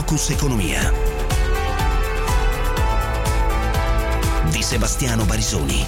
Focus Economia di Sebastiano Barisoni.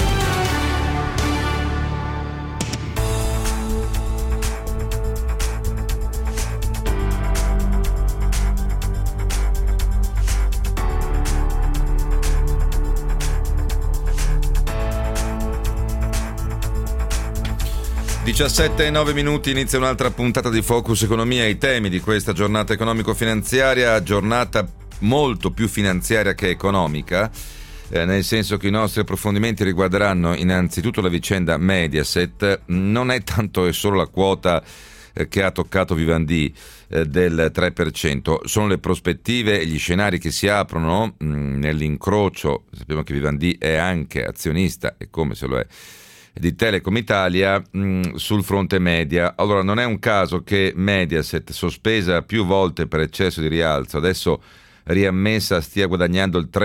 e 9 minuti, inizia un'altra puntata di Focus Economia. I temi di questa giornata economico-finanziaria, giornata molto più finanziaria che economica, nel senso che i nostri approfondimenti riguarderanno innanzitutto la vicenda Mediaset. Non è tanto e solo la quota che ha toccato Vivendi del 3%, sono le prospettive e gli scenari che si aprono nell'incrocio. Sappiamo che Vivendi è anche azionista, e come se lo è, di Telecom Italia, sul fronte media. Allora, non è un caso che Mediaset, sospesa più volte per eccesso di rialzo, adesso riammessa, stia guadagnando il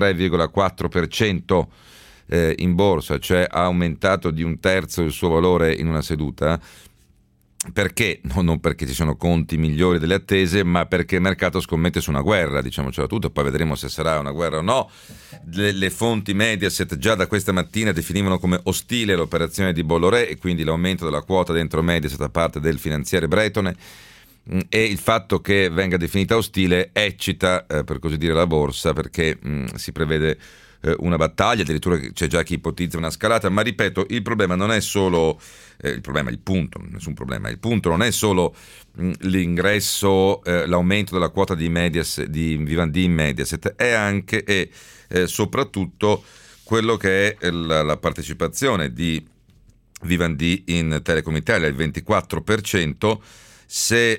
33,4% in borsa, cioè ha aumentato di un terzo il suo valore in una seduta. Perché? Non perché ci sono conti migliori delle attese, ma perché il mercato scommette su una guerra, diciamocelo tutto, poi vedremo se sarà una guerra o no. Le fonti Mediaset già da questa mattina definivano come ostile l'operazione di Bolloré e quindi l'aumento della quota dentro Mediaset da parte del finanziere bretone, e il fatto che venga definita ostile eccita, per così dire, la borsa, perché si prevede una battaglia, addirittura c'è già chi ipotizza una scalata. Ma ripeto, il problema non è solo il punto non è solo l'ingresso, l'aumento della quota di Vivendi in Mediaset, è anche e soprattutto quello che è la partecipazione di Vivendi in Telecom Italia, il 24%. Se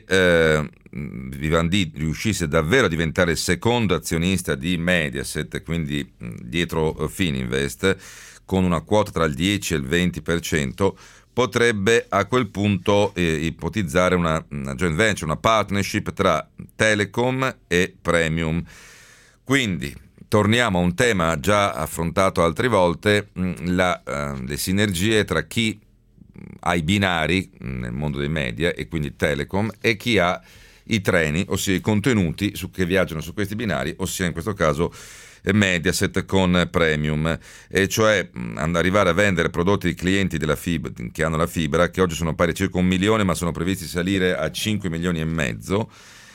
Vivendi riuscisse davvero a diventare il secondo azionista di Mediaset, quindi dietro Fininvest, con una quota tra il 10 e il 20%, potrebbe a quel punto ipotizzare una joint venture, una partnership tra Telecom e Premium. Quindi torniamo a un tema già affrontato altre volte, le sinergie tra chi ha i binari nel mondo dei media, e quindi Telecom, e chi ha i treni, ossia i contenuti che viaggiano su questi binari, ossia in questo caso Mediaset con Premium, e cioè arrivare a vendere prodotti ai clienti della fibra, che hanno la fibra, che oggi sono pari a circa 1 milione, ma sono previsti salire a 5 milioni e mezzo.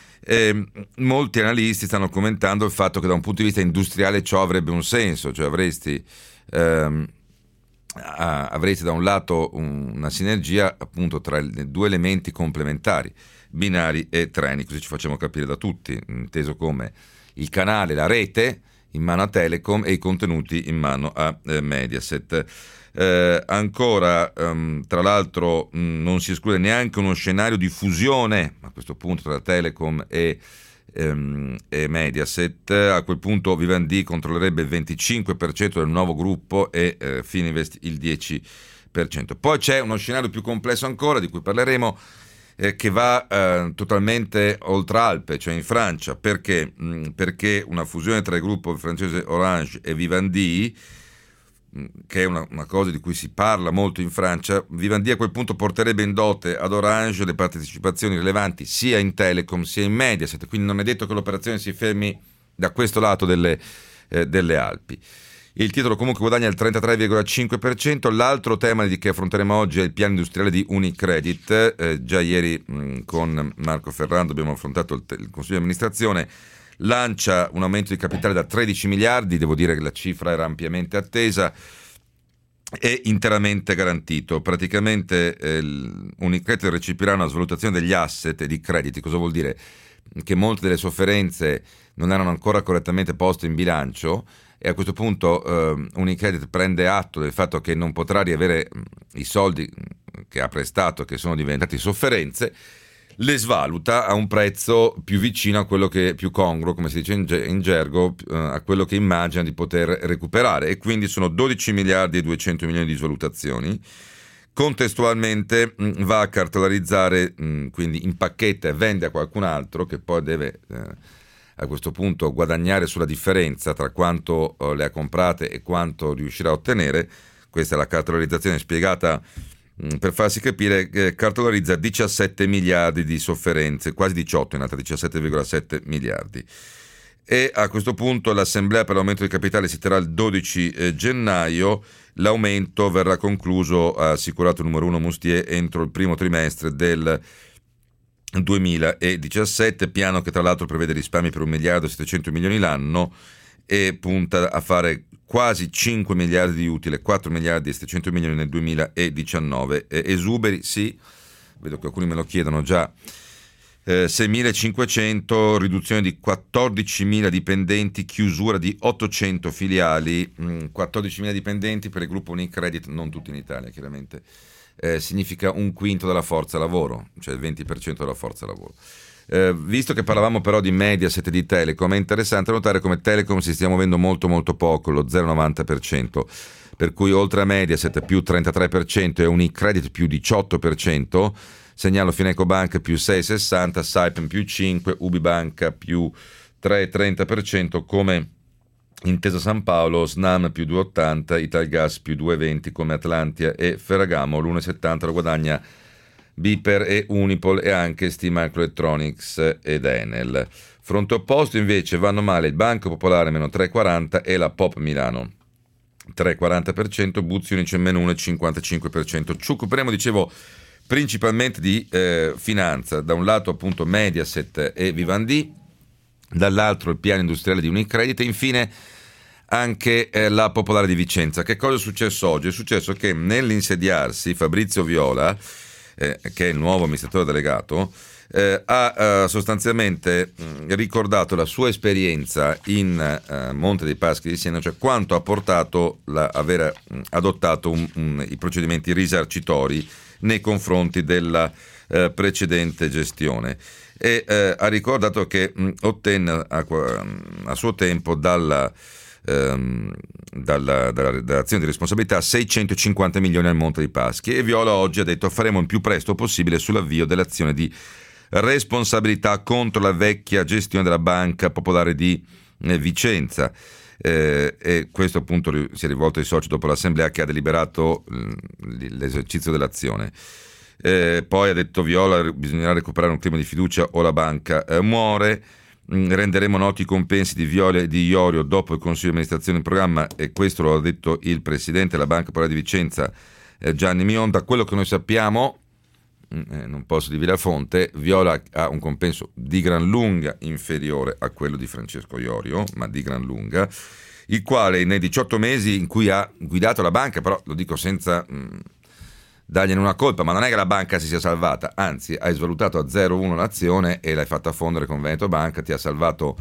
Molti analisti stanno commentando il fatto che da un punto di vista industriale ciò avrebbe un senso, cioè avresti da un lato una sinergia appunto tra i due elementi complementari, binari e treni, così ci facciamo capire da tutti, inteso come il canale, la rete in mano a Telecom e i contenuti in mano a Mediaset. Ancora, tra l'altro, non si esclude neanche uno scenario di fusione a questo punto tra Telecom e Mediaset. A quel punto Vivendi controllerebbe il 25% del nuovo gruppo e Fininvest il 10%. Poi c'è uno scenario più complesso ancora, di cui parleremo, che va totalmente oltre Alpe, cioè in Francia. Perché una fusione tra il gruppo francese Orange e Vivendi, che è una cosa di cui si parla molto in Francia, Vivendi a quel punto porterebbe in dote ad Orange le partecipazioni rilevanti sia in Telecom sia in Mediaset, quindi non è detto che l'operazione si fermi da questo lato delle Alpi. Il titolo comunque guadagna il 33,5%. L'altro tema che affronteremo oggi è il piano industriale di Unicredit. Già ieri con Marco Ferrando abbiamo affrontato il Consiglio di amministrazione. Lancia un aumento di capitale da 13 miliardi, devo dire che la cifra era ampiamente attesa e interamente garantito. Praticamente Unicredit recepirà una svalutazione degli asset e di crediti. Cosa vuol dire? Che molte delle sofferenze non erano ancora correttamente poste in bilancio, e a questo punto Unicredit prende atto del fatto che non potrà riavere i soldi che ha prestato, che sono diventati sofferenze, le svaluta a un prezzo più vicino a quello che più congruo, come si dice in gergo, a quello che immagina di poter recuperare, e quindi sono 12 miliardi e 200 milioni di svalutazioni. Contestualmente va a cartolarizzare, quindi impacchetta e vende a qualcun altro, che poi deve a questo punto guadagnare sulla differenza tra quanto le ha comprate e quanto riuscirà a ottenere. Questa è la cartolarizzazione spiegata per farsi capire, cartolarizza 17 miliardi di sofferenze, quasi 18 in realtà, 17,7 miliardi. E a questo punto l'assemblea per l'aumento di capitale si terrà il 12 gennaio, l'aumento verrà concluso, ha assicurato il numero 1 Mustier, entro il primo trimestre del 2017, piano che tra l'altro prevede risparmi per 1 miliardo e 700 milioni l'anno e punta a fare quasi 5 miliardi di utile, 4 miliardi e 700 milioni nel 2019. Esuberi, sì, vedo che alcuni me lo chiedono già. 6.500, riduzione di 14.000 dipendenti, chiusura di 800 filiali, 14.000 dipendenti per il gruppo Unicredit, non tutti in Italia chiaramente, significa un quinto della forza lavoro, cioè il 20% della forza lavoro. Visto che parlavamo però di Mediaset e di Telecom, è interessante notare come Telecom si stia muovendo molto molto poco, lo 0,90%, per cui oltre a Mediaset più 33% e Unicredit più 18%, segnalo Finecobank più 6,60%, Saipem più 5%, Ubibanca più 3,30%, come Intesa San Paolo, Snam più 2,80%, Italgas più 2,20% come Atlantia e Ferragamo l'1,70% lo guadagna Biper e Unipol e anche ST Microelectronics ed Enel. Fronte opposto invece vanno male il Banco Popolare meno 3,40% e la Pop Milano 3,40%, Buzzi Unicem meno 1,55%. Ci occuperemo, dicevo, principalmente di finanza, da un lato appunto Mediaset e Vivendi, dall'altro il piano industriale di Unicredit e infine anche la Popolare di Vicenza. Che cosa è successo oggi? È successo che nell'insediarsi Fabrizio Viola, che è il nuovo amministratore delegato, ha sostanzialmente ricordato la sua esperienza in Monte dei Paschi di Siena, cioè quanto ha portato aver adottato i procedimenti risarcitori nei confronti della precedente gestione e ha ricordato che ottenne a suo tempo dalla dall'azione di responsabilità 650 milioni al Monte dei Paschi e Viola oggi ha detto faremo il più presto possibile sull'avvio dell'azione di responsabilità contro la vecchia gestione della Banca Popolare di Vicenza. E questo appunto si è rivolto ai soci dopo l'assemblea che ha deliberato l'esercizio dell'azione. Poi ha detto Viola bisognerà recuperare un clima di fiducia o la banca muore. Renderemo noti i compensi di Viola e di Iorio dopo il consiglio di amministrazione in programma e questo lo ha detto il presidente della Banca Popolare di Vicenza Gianni Mionda. Quello che noi sappiamo, non posso dirvi la fonte, Viola ha un compenso di gran lunga inferiore a quello di Francesco Iorio, ma di gran lunga, il quale nei 18 mesi in cui ha guidato la banca, però lo dico senza dargliene una colpa, ma non è che la banca si sia salvata, anzi hai svalutato a 0,1 l'azione e l'hai fatta fondere con Veneto Banca, ti ha salvato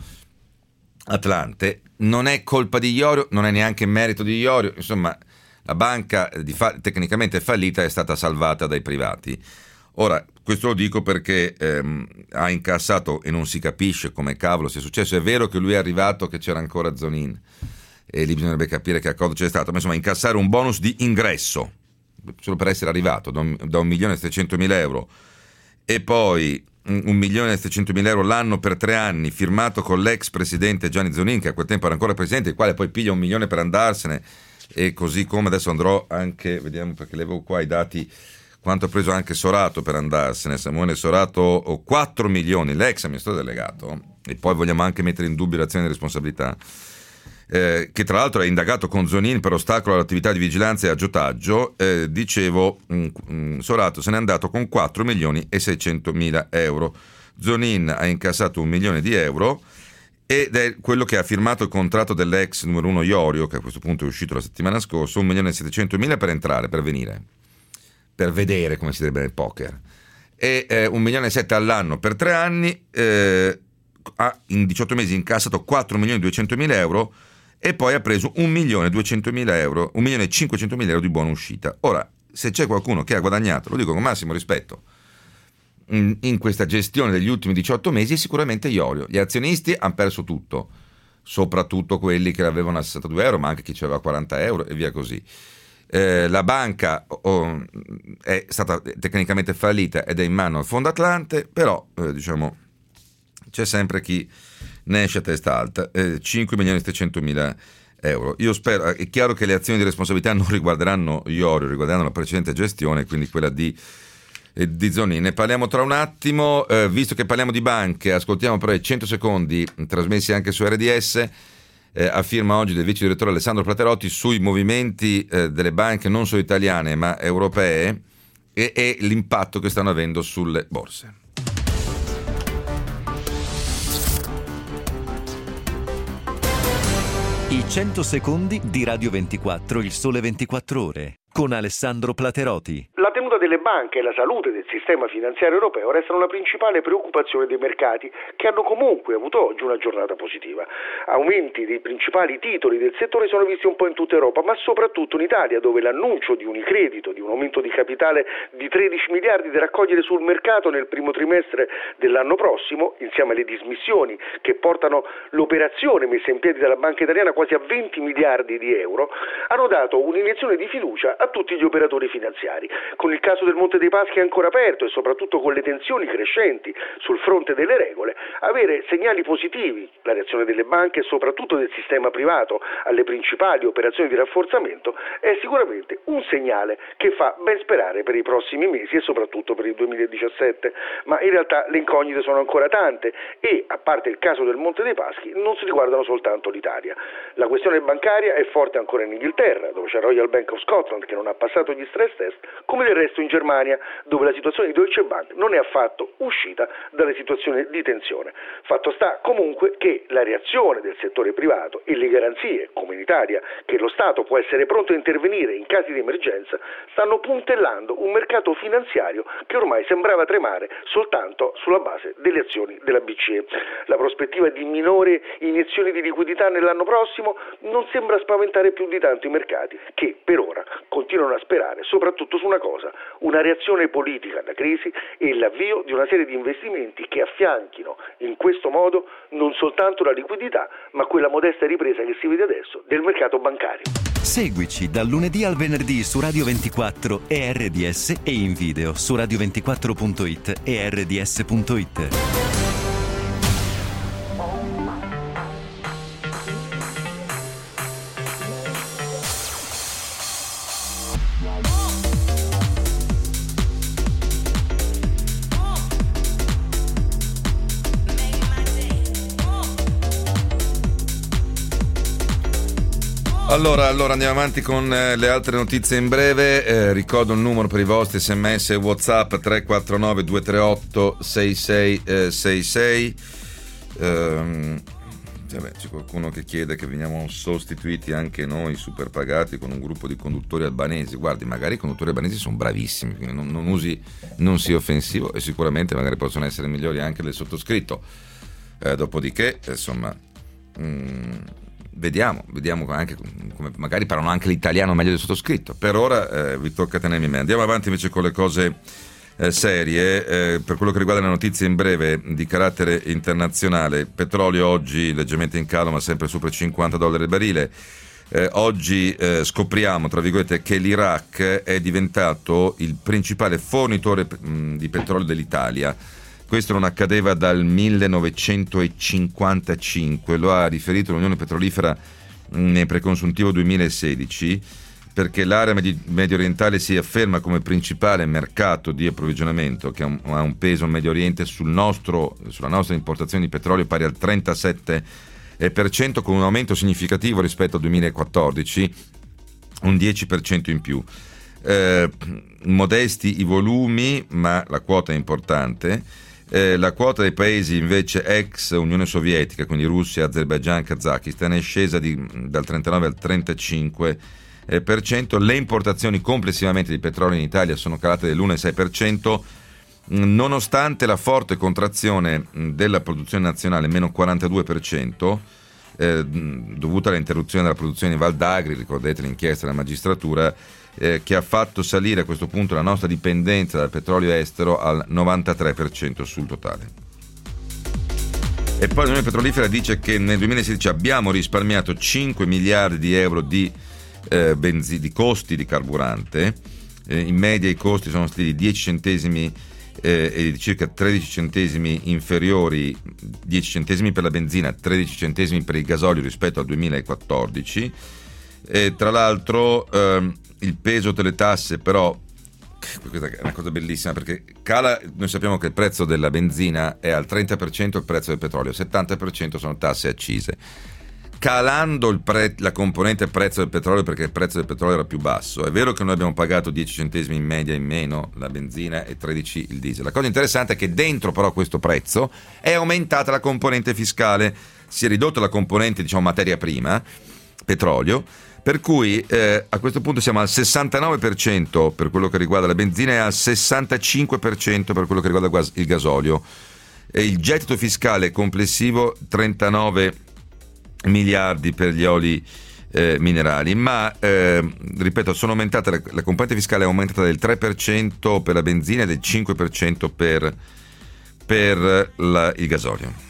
Atlante, non è colpa di Iorio, non è neanche merito di Iorio, insomma la banca tecnicamente fallita è stata salvata dai privati. Ora, questo lo dico perché ha incassato e non si capisce come cavolo sia successo, è vero che lui è arrivato che c'era ancora Zonin e lì bisognerebbe capire che accordo c'è stato, ma insomma incassare un bonus di ingresso solo per essere arrivato da 1.700.000 euro e poi 1.700.000 euro l'anno per 3 anni firmato con l'ex presidente Gianni Zonin che a quel tempo era ancora presidente, il quale poi piglia 1 milione per andarsene e così come adesso andrò anche, vediamo perché levo qua i dati, quanto ha preso anche Sorato per andarsene. Samuele Sorato 4 milioni, l'ex amministratore delegato, e poi vogliamo anche mettere in dubbio l'azione di responsabilità, che tra l'altro è indagato con Zonin per ostacolo all'attività di vigilanza e aggiotaggio. Dicevo, Sorato se n'è andato con 4 milioni e 600 mila euro. Zonin ha incassato 1 milione di euro ed è quello che ha firmato il contratto dell'ex numero 1 Iorio, che a questo punto è uscito la settimana scorsa, 1 milione e 700 mila per entrare, per venire, per vedere come si direbbe nel poker, e 1 milione e 7 all'anno per 3 anni, ha in 18 mesi incassato 4 milioni e 200 mila euro e poi ha preso 1 milione e 200 mila euro, 1 milione e 500 mila euro di buona uscita. Ora, se c'è qualcuno che ha guadagnato, lo dico con massimo rispetto, in questa gestione degli ultimi 18 mesi è sicuramente Iorio. Gli azionisti hanno perso tutto, soprattutto quelli che avevano a 62 euro, ma anche chi aveva 40 euro e via così. La banca è stata tecnicamente fallita ed è in mano al Fondo Atlante, però diciamo c'è sempre chi ne esce a testa alta. 5 milioni e 700 mila euro. Io spero, è chiaro che le azioni di responsabilità non riguarderanno Iorio, riguarderanno la precedente gestione, quindi quella di Zonin. Ne parliamo tra un attimo. Visto che parliamo di banche, ascoltiamo però i 100 secondi trasmessi anche su RDS, a firma oggi del vice direttore Alessandro Platerotti, sui movimenti delle banche non solo italiane ma europee e l'impatto che stanno avendo sulle borse. I 100 secondi di Radio 24, il sole 24 ore, con Alessandro Platerotti. La tenuta delle banche e la salute del sistema finanziario europeo restano la principale preoccupazione dei mercati, che hanno comunque avuto oggi una giornata positiva. Aumenti dei principali titoli del settore sono visti un po' in tutta Europa, ma soprattutto in Italia, dove l'annuncio di Unicredito, di un aumento di capitale di 13 miliardi da raccogliere sul mercato nel primo trimestre dell'anno prossimo, insieme alle dismissioni che portano l'operazione messa in piedi dalla Banca Italiana quasi a 20 miliardi di euro, hanno dato un'iniezione di fiducia a tutti gli operatori finanziari. Con il caso del Monte dei Paschi ancora aperto e soprattutto con le tensioni crescenti sul fronte delle regole, avere segnali positivi, la reazione delle banche e soprattutto del sistema privato alle principali operazioni di rafforzamento, è sicuramente un segnale che fa ben sperare per i prossimi mesi e soprattutto per il 2017, ma in realtà le incognite sono ancora tante e, a parte il caso del Monte dei Paschi, non si riguardano soltanto l'Italia. La questione bancaria è forte ancora in Inghilterra, dove c'è Royal Bank of Scotland che non ha passato gli stress test, come del resto in Germania, dove la situazione di Deutsche Bank non è affatto uscita dalle situazioni di tensione. Fatto sta comunque che la reazione del settore privato e le garanzie, come in Italia, che lo Stato può essere pronto a intervenire in casi di emergenza, stanno puntellando un mercato finanziario che ormai sembrava tremare soltanto sulla base delle azioni della BCE. La prospettiva di minore iniezioni di liquidità nell'anno prossimo non sembra spaventare più di tanto i mercati, che per ora continuano a sperare soprattutto su una cosa: una reazione politica alla crisi e l'avvio di una serie di investimenti che affianchino in questo modo non soltanto la liquidità, ma quella modesta ripresa che si vede adesso del mercato bancario. Seguici dal lunedì al venerdì su Radio 24 e RDS e in video su radio24.it e rds.it. Allora andiamo avanti con le altre notizie in breve. Ricordo il numero per i vostri sms e WhatsApp: 349 238 6666. C'è qualcuno che chiede che veniamo sostituiti anche noi superpagati con un gruppo di conduttori albanesi. Guardi, magari i conduttori albanesi sono bravissimi, quindi non sia offensivo, e sicuramente magari possono essere migliori anche del sottoscritto. Dopodiché, insomma, vediamo anche come magari parlano anche l'italiano meglio del sottoscritto. Per ora vi tocca tenermi me. Andiamo avanti invece con le cose serie. Per quello che riguarda le notizie in breve di carattere internazionale: petrolio oggi leggermente in calo ma sempre sopra i $50 il barile. Oggi scopriamo, tra virgolette, che l'Iraq è diventato il principale fornitore di petrolio dell'Italia. Questo non accadeva dal 1955, lo ha riferito l'Unione Petrolifera nel preconsuntivo 2016, perché l'area medio orientale si afferma come principale mercato di approvvigionamento, che ha un peso in Medio Oriente sulla nostra importazione di petrolio pari al 37%, con un aumento significativo rispetto al 2014, un 10% in più. Modesti i volumi, ma la quota è importante. La quota dei paesi invece ex Unione Sovietica, quindi Russia, Azerbaijan, Kazakistan, è scesa dal 39 al 35%. Le importazioni complessivamente di petrolio in Italia sono calate dell'1,6%, nonostante la forte contrazione della produzione nazionale, meno 42%, dovuta all'interruzione della produzione in Val d'Agri. Ricordate l'inchiesta della magistratura che ha fatto salire a questo punto la nostra dipendenza dal petrolio estero al 93% sul totale. E poi l'Unione Petrolifera dice che nel 2016 abbiamo risparmiato 5 miliardi di euro di costi di carburante. In media i costi sono stati 10 centesimi e di circa 13 centesimi inferiori, 10 centesimi per la benzina, 13 centesimi per il gasolio rispetto al 2014. Tra l'altro il peso delle tasse, però, questa è una cosa bellissima, perché cala. Noi sappiamo che il prezzo della benzina è al 30% il prezzo del petrolio, 70% sono tasse e accise. Calando la componente prezzo del petrolio, perché il prezzo del petrolio era più basso, è vero che noi abbiamo pagato 10 centesimi in media in meno la benzina e 13 il diesel. La cosa interessante è che dentro però questo prezzo è aumentata la componente fiscale, si è ridotta la componente, diciamo, materia prima, petrolio, per cui a questo punto siamo al 69% per quello che riguarda la benzina e al 65% per quello che riguarda il gasolio. E il gettito fiscale complessivo 39 miliardi per gli oli minerali, ma ripeto, sono aumentate, la componente fiscale è aumentata del 3% per la benzina e del 5% per il gasolio.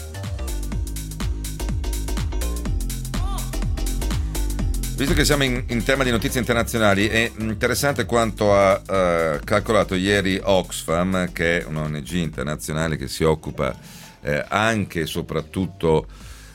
Visto che siamo in tema di notizie internazionali, è interessante quanto ha calcolato ieri Oxfam, che è un'ONG internazionale che si occupa anche e soprattutto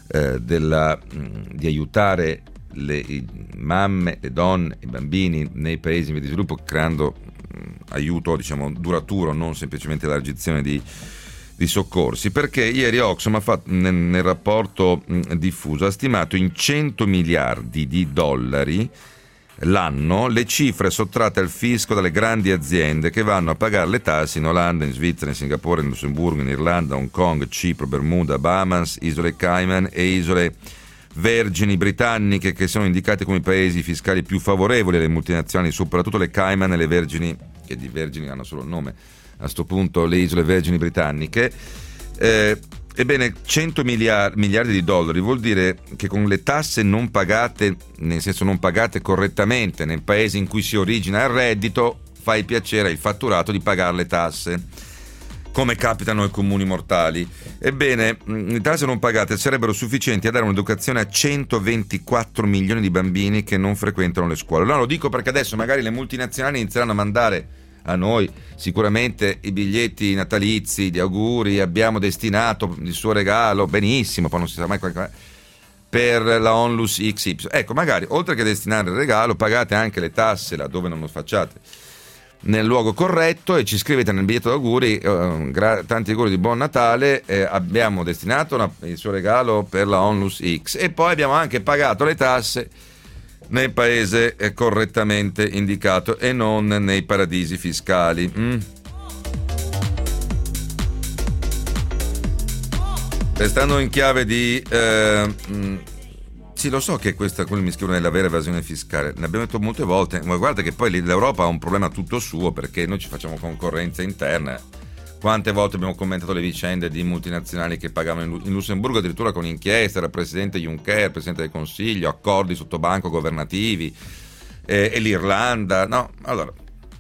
di aiutare le mamme, le donne, i bambini nei paesi in via di sviluppo, creando aiuto, diciamo, duraturo, non semplicemente l'elargizione di soccorsi, perché ieri Oxfam ha fatto, nel rapporto diffuso, ha stimato in 100 miliardi di dollari l'anno le cifre sottratte al fisco dalle grandi aziende che vanno a pagare le tasse in Olanda, in Svizzera, in Singapore, in Lussemburgo, in Irlanda, Hong Kong, Cipro, Bermuda, Bahamas, Isole Cayman e Isole Vergini britanniche, che sono indicate come i paesi fiscali più favorevoli alle multinazionali, soprattutto le Cayman e le Vergini, che di Vergini hanno solo il nome a sto punto, le Isole Vergini britanniche. Ebbene, 100 miliardi di dollari vuol dire che con le tasse non pagate, nel senso non pagate correttamente nel paese in cui si origina il reddito, fai piacere il fatturato di pagare le tasse, come capitano ai comuni mortali. Ebbene, le tasse non pagate sarebbero sufficienti a dare un'educazione a 124 milioni di bambini che non frequentano le scuole. No, lo dico perché adesso magari le multinazionali inizieranno a mandare a noi sicuramente i biglietti natalizi di auguri, abbiamo destinato il suo regalo, benissimo, poi non si sa mai per la Onlus XY. Ecco, magari oltre che destinare il regalo pagate anche le tasse laddove non lo facciate nel luogo corretto e ci scrivete nel biglietto d'auguri tanti auguri di buon Natale, abbiamo destinato il suo regalo per la Onlus X e poi abbiamo anche pagato le tasse nel paese correttamente indicato e non nei paradisi fiscali. Restando in chiave di sì, lo so che questa, quelli mi scrivono, è la vera evasione fiscale, ne abbiamo detto molte volte, ma guarda che poi l'Europa ha un problema tutto suo, perché noi ci facciamo concorrenza interna. Quante volte abbiamo commentato le vicende di multinazionali che pagavano in Lussemburgo addirittura con inchieste, era presidente Juncker, presidente del Consiglio, accordi sottobanco governativi, e l'Irlanda, no? Allora,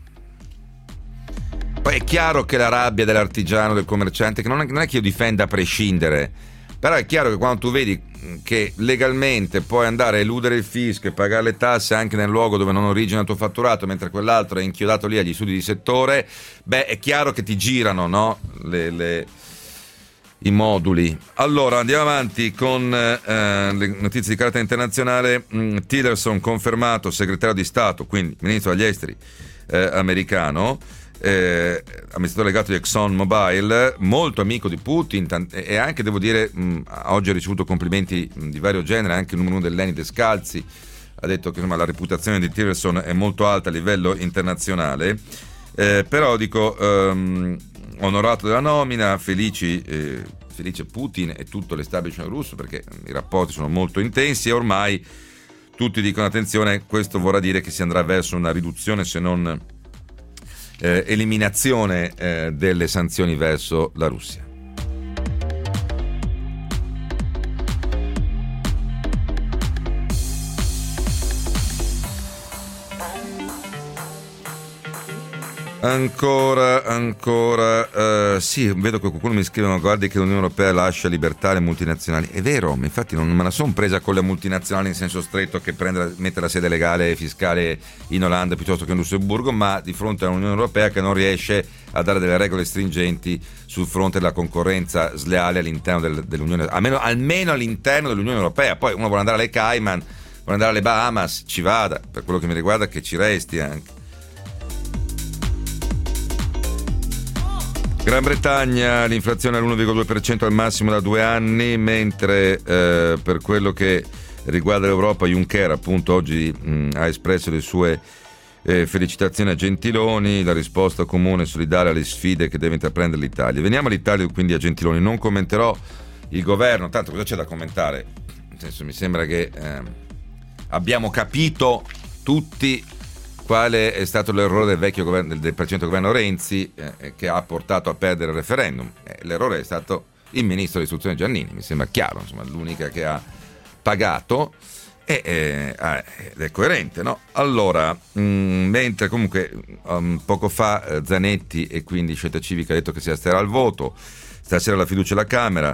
poi è chiaro che la rabbia dell'artigiano, del commerciante, che non è che io difenda a prescindere, però è chiaro che quando tu vedi che legalmente puoi andare a eludere il fisco e pagare le tasse anche nel luogo dove non origina il tuo fatturato, mentre quell'altro è inchiodato lì agli studi di settore, beh, è chiaro che ti girano, no? I moduli. Allora, andiamo avanti con le notizie di carattere internazionale. Tillerson confermato segretario di Stato, quindi ministro degli esteri americano, amministratore delegato di ExxonMobil, molto amico di Putin e anche, devo dire, oggi ha ricevuto complimenti di vario genere, anche il numero uno dell'ENI Descalzi ha detto che, insomma, la reputazione di Tillerson è molto alta a livello internazionale, però dico, onorato della nomina, felice Putin e tutto l'establishment russo, perché i rapporti sono molto intensi e ormai tutti dicono attenzione, questo vorrà dire che si andrà verso una riduzione, se non eliminazione delle sanzioni verso la Russia. Ancora, sì, vedo che qualcuno mi scrive: ma guardi che l'Unione Europea lascia libertà alle multinazionali. È vero, ma infatti non me la sono presa con le multinazionali in senso stretto, che mette la sede legale e fiscale in Olanda piuttosto che in Lussemburgo, ma di fronte a un'Unione Europea che non riesce a dare delle regole stringenti sul fronte della concorrenza sleale all'interno dell'Unione, almeno all'interno dell'Unione Europea. Poi uno vuole andare alle Cayman, vuole andare alle Bahamas, ci vada, per quello che mi riguarda, che ci resti anche. Gran Bretagna, l'inflazione all'1,2% al massimo da 2 anni, mentre per quello che riguarda l'Europa, Juncker appunto oggi ha espresso le sue felicitazioni a Gentiloni, la risposta comune e solidale alle sfide che deve intraprendere l'Italia. Veniamo all'Italia, quindi a Gentiloni. Non commenterò il governo, tanto cosa c'è da commentare? Nel senso, mi sembra che abbiamo capito tutti quale è stato l'errore del vecchio governo, del precedente governo Renzi, che ha portato a perdere il referendum. L'errore è stato il ministro dell'istruzione Giannini, mi sembra chiaro, insomma, l'unica che ha pagato ed è coerente, no? Allora, mentre comunque poco fa Zanetti e quindi Scelta Civica ha detto che si asterrà al voto, stasera la fiducia alla Camera,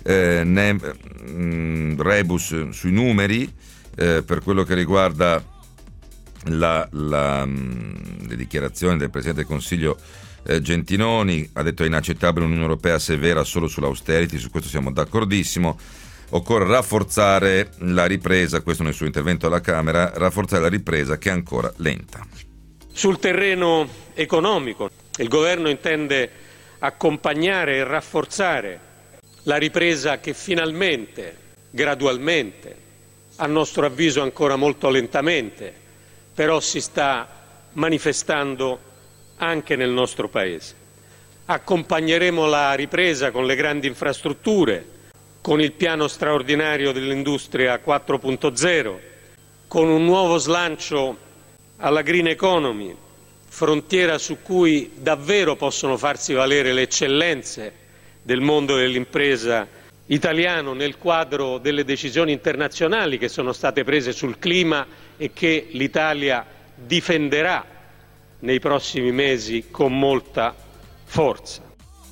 rebus sui numeri per quello che riguarda le dichiarazioni del Presidente del Consiglio Gentiloni. Ha detto: è inaccettabile un'Unione Europea severa solo sull'austerity, su questo siamo d'accordissimo. Occorre rafforzare la ripresa, questo nel suo intervento alla Camera, rafforzare la ripresa che è ancora lenta. Sul terreno economico il governo intende accompagnare e rafforzare la ripresa che finalmente, gradualmente, a nostro avviso ancora molto lentamente, però si sta manifestando anche nel nostro Paese. Accompagneremo la ripresa con le grandi infrastrutture, con il piano straordinario dell'industria 4.0, con un nuovo slancio alla green economy, frontiera su cui davvero possono farsi valere le eccellenze del mondo dell'impresa italiano nel quadro delle decisioni internazionali che sono state prese sul clima e che l'Italia difenderà nei prossimi mesi con molta forza.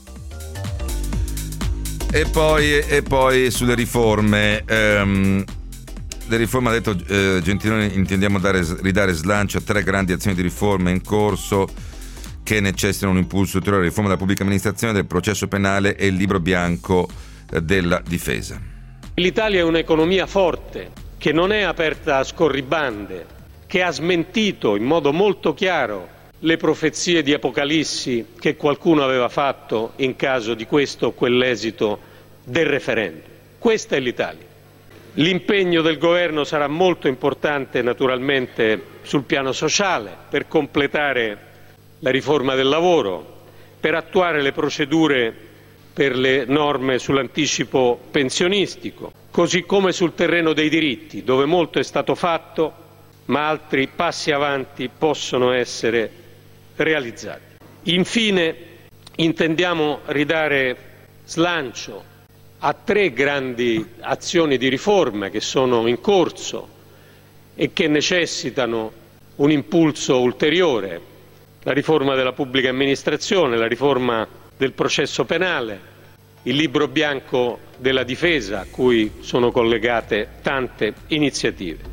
E poi sulle riforme, le riforme, ha detto Gentiloni, intendiamo ridare slancio a 3 grandi azioni di riforme in corso che necessitano un impulso ulteriore: la riforma della pubblica amministrazione, del processo penale e il libro bianco della difesa. L'Italia è un'economia forte, che non è aperta a scorribande, che ha smentito in modo molto chiaro le profezie di Apocalissi che qualcuno aveva fatto in caso di questo o quell'esito del referendum. Questa è l'Italia. L'impegno del governo sarà molto importante naturalmente sul piano sociale, per completare la riforma del lavoro, per attuare le procedure per le norme sull'anticipo pensionistico, così come sul terreno dei diritti, dove molto è stato fatto, ma altri passi avanti possono essere realizzati. Infine, intendiamo ridare slancio a 3 grandi azioni di riforma che sono in corso e che necessitano un impulso ulteriore: la riforma della pubblica amministrazione, la riforma del processo penale, il libro bianco della difesa, a cui sono collegate tante iniziative.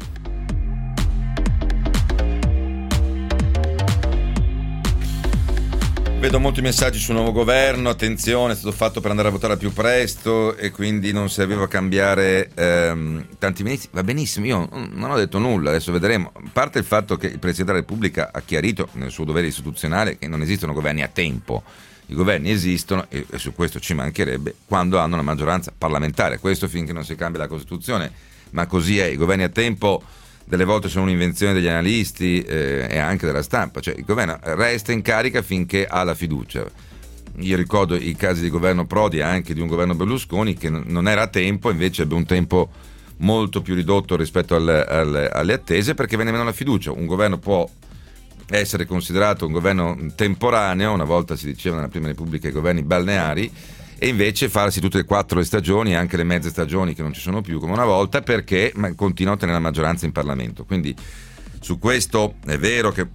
Vedo molti messaggi sul nuovo governo: attenzione, è stato fatto per andare a votare al più presto e quindi non serviva cambiare tanti ministri. Va benissimo, io non ho detto nulla, adesso vedremo. A parte il fatto che il Presidente della Repubblica ha chiarito nel suo dovere istituzionale che non esistono governi a tempo. I governi esistono, e su questo ci mancherebbe, quando hanno una maggioranza parlamentare. Questo finché non si cambia la Costituzione, ma così è. I governi a tempo delle volte sono un'invenzione degli analisti e anche della stampa, cioè il governo resta in carica finché ha la fiducia. Io ricordo i casi di governo Prodi e anche di un governo Berlusconi che non era a tempo, invece ebbe un tempo molto più ridotto rispetto alle attese, perché venne meno la fiducia. Un governo può essere considerato un governo temporaneo, una volta si diceva nella Prima Repubblica i governi balneari, e invece farsi tutte e 4 le stagioni, anche le mezze stagioni che non ci sono più come una volta, perché continua a ottenere la maggioranza in Parlamento. Quindi Su questo è vero che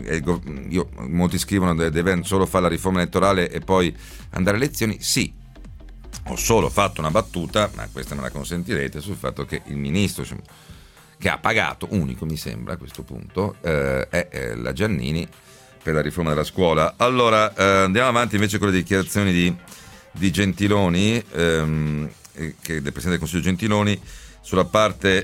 molti scrivono deve solo fare la riforma elettorale e poi andare alle elezioni. Sì, ho solo fatto una battuta, ma questa me la consentirete, sul fatto che il ministro che ha pagato, unico mi sembra a questo punto, è la Giannini per la riforma della scuola. Allora andiamo avanti invece con le dichiarazioni di Gentiloni, del Presidente del Consiglio Gentiloni, sulla parte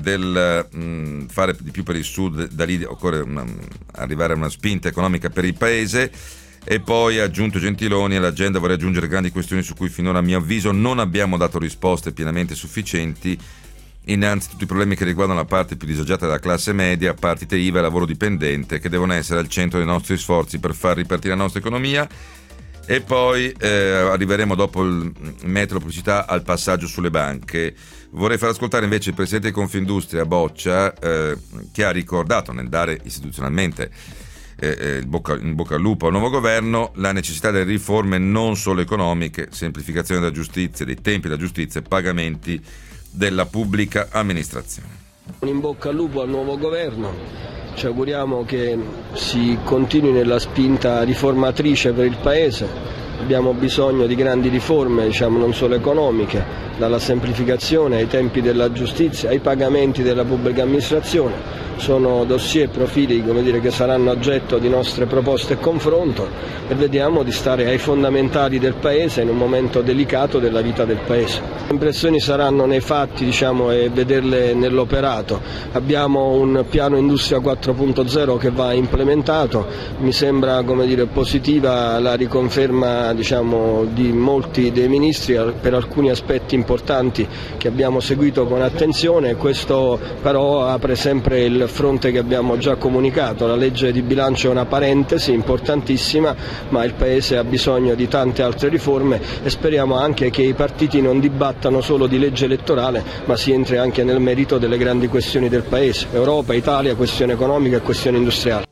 del fare di più per il Sud. Da lì occorre arrivare a una spinta economica per il Paese. E poi ha aggiunto Gentiloni: all'agenda vorrei aggiungere grandi questioni su cui finora a mio avviso non abbiamo dato risposte pienamente sufficienti. Innanzitutto i problemi che riguardano la parte più disagiata della classe media, partite IVA e lavoro dipendente, che devono essere al centro dei nostri sforzi per far ripartire la nostra economia. E poi arriveremo dopo il metodo pubblicità al passaggio sulle banche. Vorrei far ascoltare invece il Presidente di Confindustria Boccia, che ha ricordato nel dare istituzionalmente in bocca al lupo al nuovo governo la necessità delle riforme non solo economiche, semplificazione della giustizia, dei tempi della giustizia e pagamenti della pubblica amministrazione. In bocca al lupo al nuovo governo, ci auguriamo che si continui nella spinta riformatrice per il Paese. Abbiamo bisogno di grandi riforme, non solo economiche, dalla semplificazione ai tempi della giustizia, ai pagamenti della pubblica amministrazione. Sono dossier e profili che saranno oggetto di nostre proposte e confronto, e vediamo di stare ai fondamentali del Paese in un momento delicato della vita del Paese. Le impressioni saranno nei fatti e vederle nell'operato. Abbiamo un piano Industria 4.0 che va implementato. Mi sembra positiva la riconferma di molti dei ministri per alcuni aspetti importanti che abbiamo seguito con attenzione. Questo però apre sempre il fronte che abbiamo già comunicato. La legge di bilancio è una parentesi importantissima, ma il Paese ha bisogno di tante altre riforme e speriamo anche che i partiti non dibattano solo di legge elettorale, ma si entri anche nel merito delle grandi questioni del Paese: Europa, Italia, questione economica e questione industriale.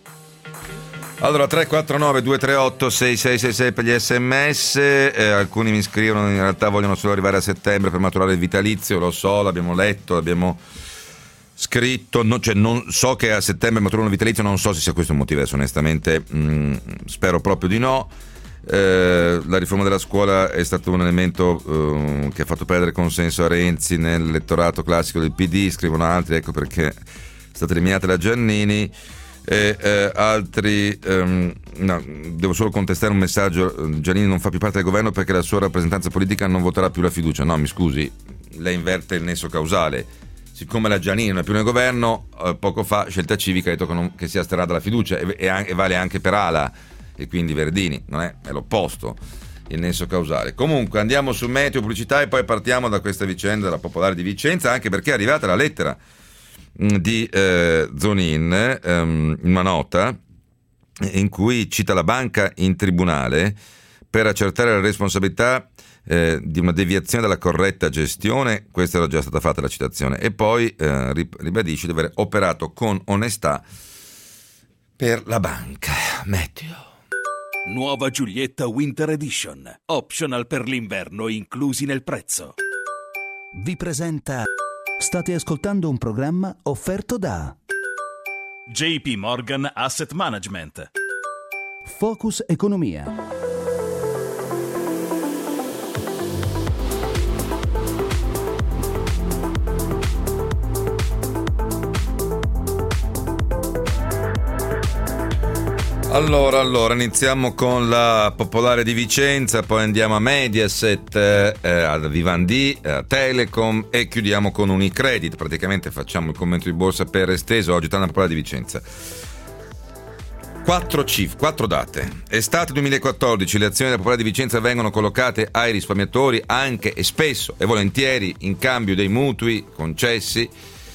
Allora 349 238 6666 per gli sms, alcuni mi scrivono in realtà vogliono solo arrivare a settembre per maturare il vitalizio. Lo so, l'abbiamo letto, l'abbiamo scritto, non so che a settembre maturano il vitalizio, non so se sia questo il motivo adesso, onestamente spero proprio di no. La riforma della scuola è stato un elemento che ha fatto perdere consenso a Renzi nell'elettorato classico del PD, scrivono altri, ecco perché è stata eliminata la Giannini. Altri no, devo solo contestare un messaggio: Giannini non fa più parte del governo perché la sua rappresentanza politica non voterà più la fiducia. No, mi scusi, lei inverte il nesso causale. Siccome la Giannini non è più nel governo, poco fa Scelta Civica ha detto che si asterrà dalla fiducia, e vale anche per Ala e quindi Verdini, non è l'opposto il nesso causale. Comunque andiamo su meteo, pubblicità e poi partiamo da questa vicenda della Popolare di Vicenza, anche perché è arrivata la lettera di Zonin, una nota in cui cita la banca in tribunale per accertare la responsabilità di una deviazione dalla corretta gestione. Questa era già stata fatta la citazione, e poi ribadisce di aver operato con onestà per la banca. Meteo. Nuova Giulietta Winter Edition, optional per l'inverno inclusi nel prezzo. Vi presenta. State ascoltando un programma offerto da JP Morgan Asset Management, Focus Economia. Allora, iniziamo con la Popolare di Vicenza, poi andiamo a Mediaset, a Vivendi, a Telecom e chiudiamo con Unicredit. Praticamente facciamo il commento di borsa per esteso. Oggi torna la Popolare di Vicenza. 4 date. Estate 2014, le azioni della Popolare di Vicenza vengono collocate ai risparmiatori anche e spesso e volentieri in cambio dei mutui concessi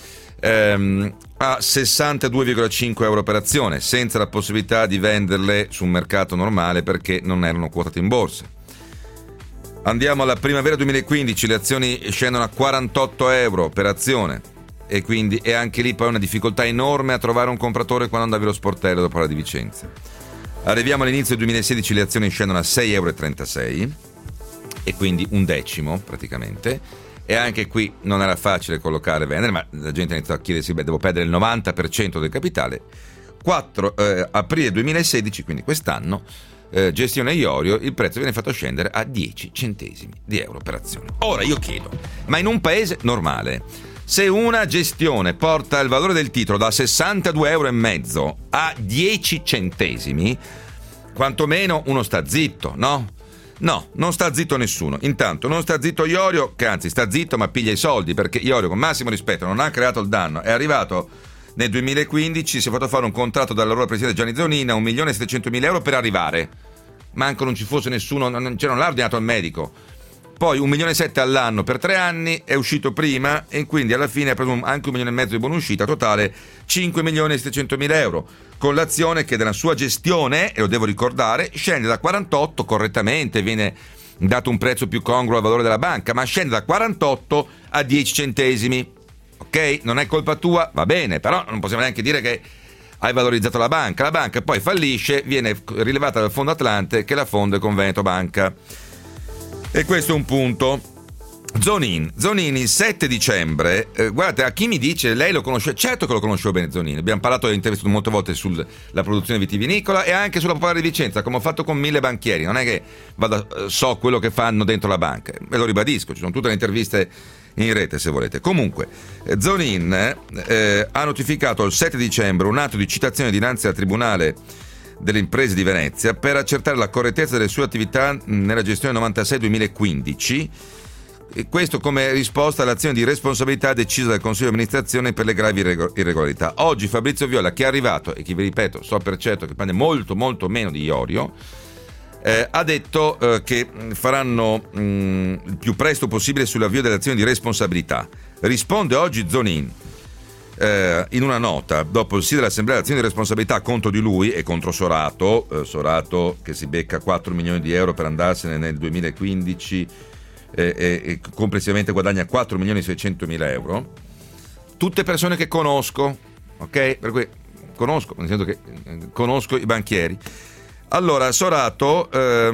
a 62,5 euro per azione, senza la possibilità di venderle su un mercato normale perché non erano quotate in borsa. Andiamo alla primavera 2015, le azioni scendono a 48 euro per azione e anche lì poi una difficoltà enorme a trovare un compratore quando andavi allo sportello dopo la di Vicenza. Arriviamo all'inizio del 2016, le azioni scendono a 6,36 euro e quindi un decimo praticamente. e anche qui non era facile collocare e vendere, ma la gente ha iniziato a chiedersi: devo perdere il 90% del capitale. 4 aprile 2016, quindi quest'anno, gestione Iorio, il prezzo viene fatto scendere a 10 centesimi di euro per azione. Ora io chiedo, ma in un paese normale, se una gestione porta il valore del titolo da 62,5 euro a 10 centesimi, quantomeno uno sta zitto, no? No, non sta zitto nessuno. Intanto non sta zitto Iorio, che anzi sta zitto ma piglia i soldi, perché Iorio, con massimo rispetto, non ha creato il danno. È arrivato nel 2015, si è fatto fare un contratto dall'allora presidente Gianni Zonin a 1.700.000 euro per arrivare. Manco non ci fosse nessuno, non l'ha ordinato al medico. Poi 1,7 milioni all'anno per 3 anni, è uscito prima e quindi alla fine ha preso anche 1,5 milioni di buona uscita, totale 5.700.000 euro, con l'azione che della sua gestione, e lo devo ricordare, scende da 48, correttamente viene dato un prezzo più congruo al valore della banca, ma scende da 48 a 10 centesimi. Ok? Non è colpa tua, va bene, però non possiamo neanche dire che hai valorizzato la banca poi fallisce, viene rilevata dal Fondo Atlante che la fonde con Veneto Banca. E questo è un punto. Zonin il 7 dicembre, guardate, a chi mi dice lei lo conosce, certo che lo conoscevo bene Zonin, abbiamo parlato e intervistato molte volte sulla produzione vitivinicola e anche sulla Popolare di Vicenza, come ho fatto con 1000 banchieri, non è che so quello che fanno dentro la banca, ve lo ribadisco, ci sono tutte le interviste in rete se volete. Comunque Zonin ha notificato il 7 dicembre un atto di citazione dinanzi al Tribunale delle Imprese di Venezia per accertare la correttezza delle sue attività nella gestione 96-2015, e questo come risposta all'azione di responsabilità decisa dal Consiglio di amministrazione per le gravi irregolarità. Oggi Fabrizio Viola, che è arrivato e che, vi ripeto, so per certo che prende molto molto meno di Iorio, ha detto che faranno il più presto possibile sull'avvio dell'azione di responsabilità. Risponde oggi Zonin in una nota dopo il sì dell'Assemblea d'azione di responsabilità contro di lui e contro Sorato che si becca 4 milioni di euro per andarsene nel 2015 e complessivamente guadagna 4 milioni e 600 mila euro, tutte persone che conosco, ok? Per cui conosco, nel senso che conosco i banchieri. Allora Sorato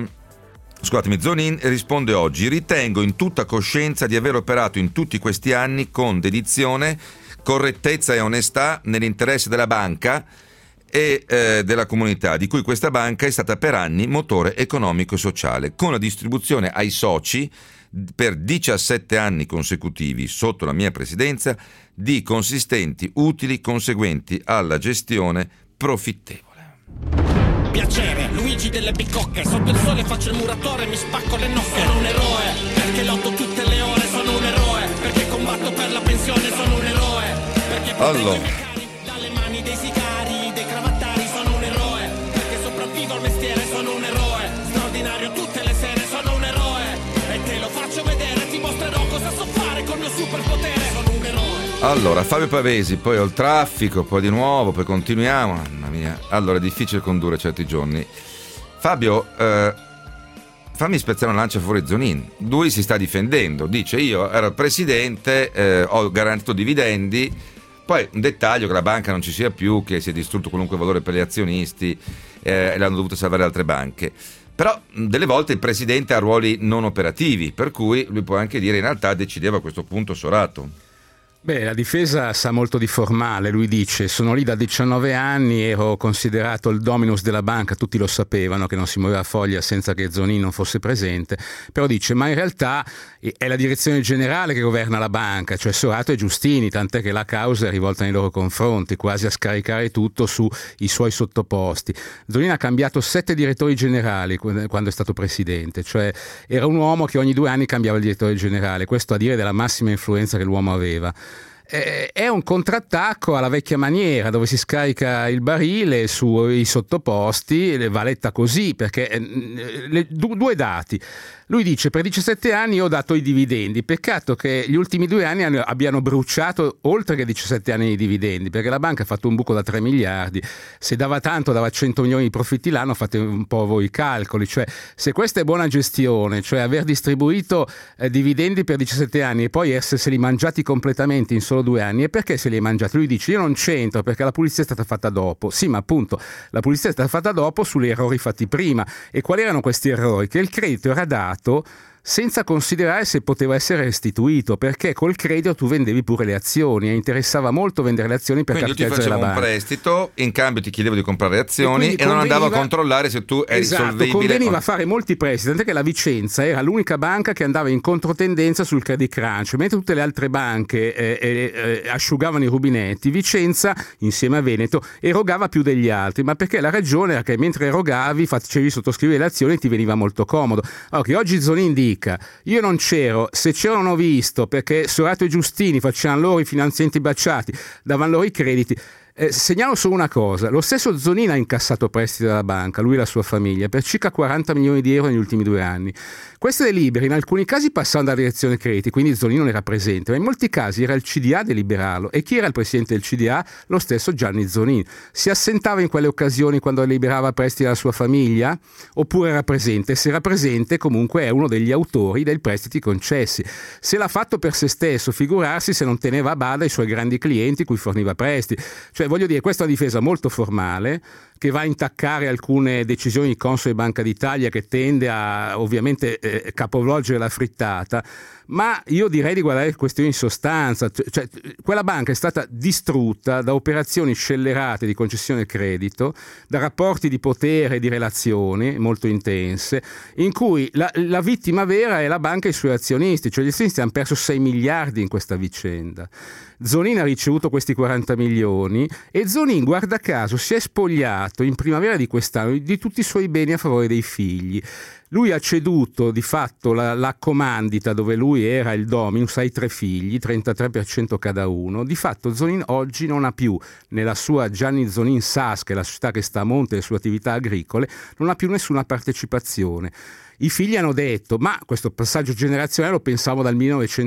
Zonin risponde oggi: ritengo in tutta coscienza di aver operato in tutti questi anni con dedizione, correttezza e onestà nell'interesse della banca e della comunità, di cui questa banca è stata per anni motore economico e sociale, con la distribuzione ai soci per 17 anni consecutivi sotto la mia presidenza di consistenti utili conseguenti alla gestione profittevole. Piacere, Luigi delle bicocche, sotto il sole faccio il muratore, mi spacco le nocche. Sono un eroe, perché lotto tutte le ore, sono un eroe, perché combatto per la pensione, sono un eroe, perché proteggo i miei cari dalle mani dei sicari, dei cravattari, sono un eroe, perché sopravvivo al mestiere, sono un eroe, straordinario tutte le sere, sono un eroe, e te lo faccio vedere, ti mostrerò cosa so fare col mio superpotere, sono un eroe. Allora, Fabio Pavesi, poi ho il traffico, poi di nuovo, poi continuiamo. Mamma mia, allora è difficile condurre certi giorni. Fabio, fammi spezzare una lancia fuori Zonin. Lui si sta difendendo, dice: io ero presidente, ho garantito dividendi, poi un dettaglio che la banca non ci sia più, che si è distrutto qualunque valore per gli azionisti e l'hanno dovuto salvare altre banche. Però delle volte il presidente ha ruoli non operativi, per cui lui può anche dire in realtà decideva a questo punto Sorato. Beh, la difesa sa molto di formale, lui dice: sono lì da 19 anni, ero considerato il dominus della banca, tutti lo sapevano che non si muoveva foglia senza che Zonin non fosse presente, però dice: ma in realtà è la direzione generale che governa la banca, cioè Sorato e Giustini, tant'è che la causa è rivolta nei loro confronti, quasi a scaricare tutto sui suoi sottoposti. Zonin ha cambiato 7 direttori generali quando è stato presidente, cioè era un uomo che ogni 2 anni cambiava il direttore generale, questo a dire della massima influenza che l'uomo aveva. È un contrattacco alla vecchia maniera, dove si scarica il barile sui sottoposti, va letta così, perché due dati. Lui dice: per 17 anni ho dato i dividendi, peccato che gli ultimi 2 anni abbiano bruciato oltre che 17 anni di dividendi, perché la banca ha fatto un buco da 3 miliardi, se dava tanto, dava 100 milioni di profitti l'anno, fate un po' voi i calcoli, cioè se questa è buona gestione, cioè aver distribuito dividendi per 17 anni e poi esserseli mangiati completamente in solo 2 anni, e perché se li hai mangiati? Lui dice: io non c'entro perché la pulizia è stata fatta dopo. Sì, ma appunto la pulizia è stata fatta dopo sugli errori fatti prima. E quali erano questi errori? Che il credito era dato senza considerare se poteva essere restituito, perché col credito tu vendevi pure le azioni e interessava molto vendere le azioni per capitalizzare la banca. Quindi io ti facevo un prestito, in cambio ti chiedevo di comprare azioni e non andavo a controllare se tu eri solvibile. Conveniva fare molti prestiti, tant'è che la Vicenza era l'unica banca che andava in controtendenza sul credit crunch, mentre tutte le altre banche asciugavano i rubinetti. Vicenza, insieme a Veneto, erogava più degli altri, ma perché la ragione era che mentre erogavi facevi sottoscrivere le azioni e ti veniva molto comodo. Allora, che oggi Zonin dica io non c'ero, se c'ero non ho visto, perché Sorato e Giustini facevano loro i finanziamenti baciati, davano loro i crediti. Segnalo solo una cosa: lo stesso Zonin ha incassato prestiti dalla banca, lui e la sua famiglia, per circa 40 milioni di euro negli ultimi 2 anni. Queste delibere in alcuni casi passavano dalla direzione crediti, quindi Zonin non era presente, ma in molti casi era il CDA a deliberarlo. E chi era il presidente del CDA? Lo stesso Gianni Zonin. Si assentava in quelle occasioni quando deliberava prestiti alla sua famiglia? Oppure era presente? Se era presente, comunque è uno degli autori dei prestiti concessi. Se l'ha fatto per se stesso, figurarsi se non teneva a bada i suoi grandi clienti cui forniva prestiti. Cioè, voglio dire, questa è una difesa molto formale che va a intaccare alcune decisioni di Consob e Banca d'Italia, che tende a ovviamente capovolgere la frittata, ma io direi di guardare questioni in sostanza. Cioè, quella banca è stata distrutta da operazioni scellerate di concessione credito, da rapporti di potere e di relazioni molto intense, in cui la vittima vera è la banca e i suoi azionisti, cioè gli azionisti hanno perso 6 miliardi in questa vicenda. Zonin ha ricevuto questi 40 milioni e Zonin, guarda caso, si è spogliato in primavera di quest'anno di tutti i suoi beni a favore dei figli. Lui ha ceduto di fatto la comandita dove lui era il dominus ai 3 figli, 33% cada uno. Di fatto Zonin oggi non ha più, nella sua Gianni Zonin SAS, che è la società che sta a monte delle sue attività agricole, non ha più nessuna partecipazione. I figli hanno detto, ma questo passaggio generazionale lo pensavo dal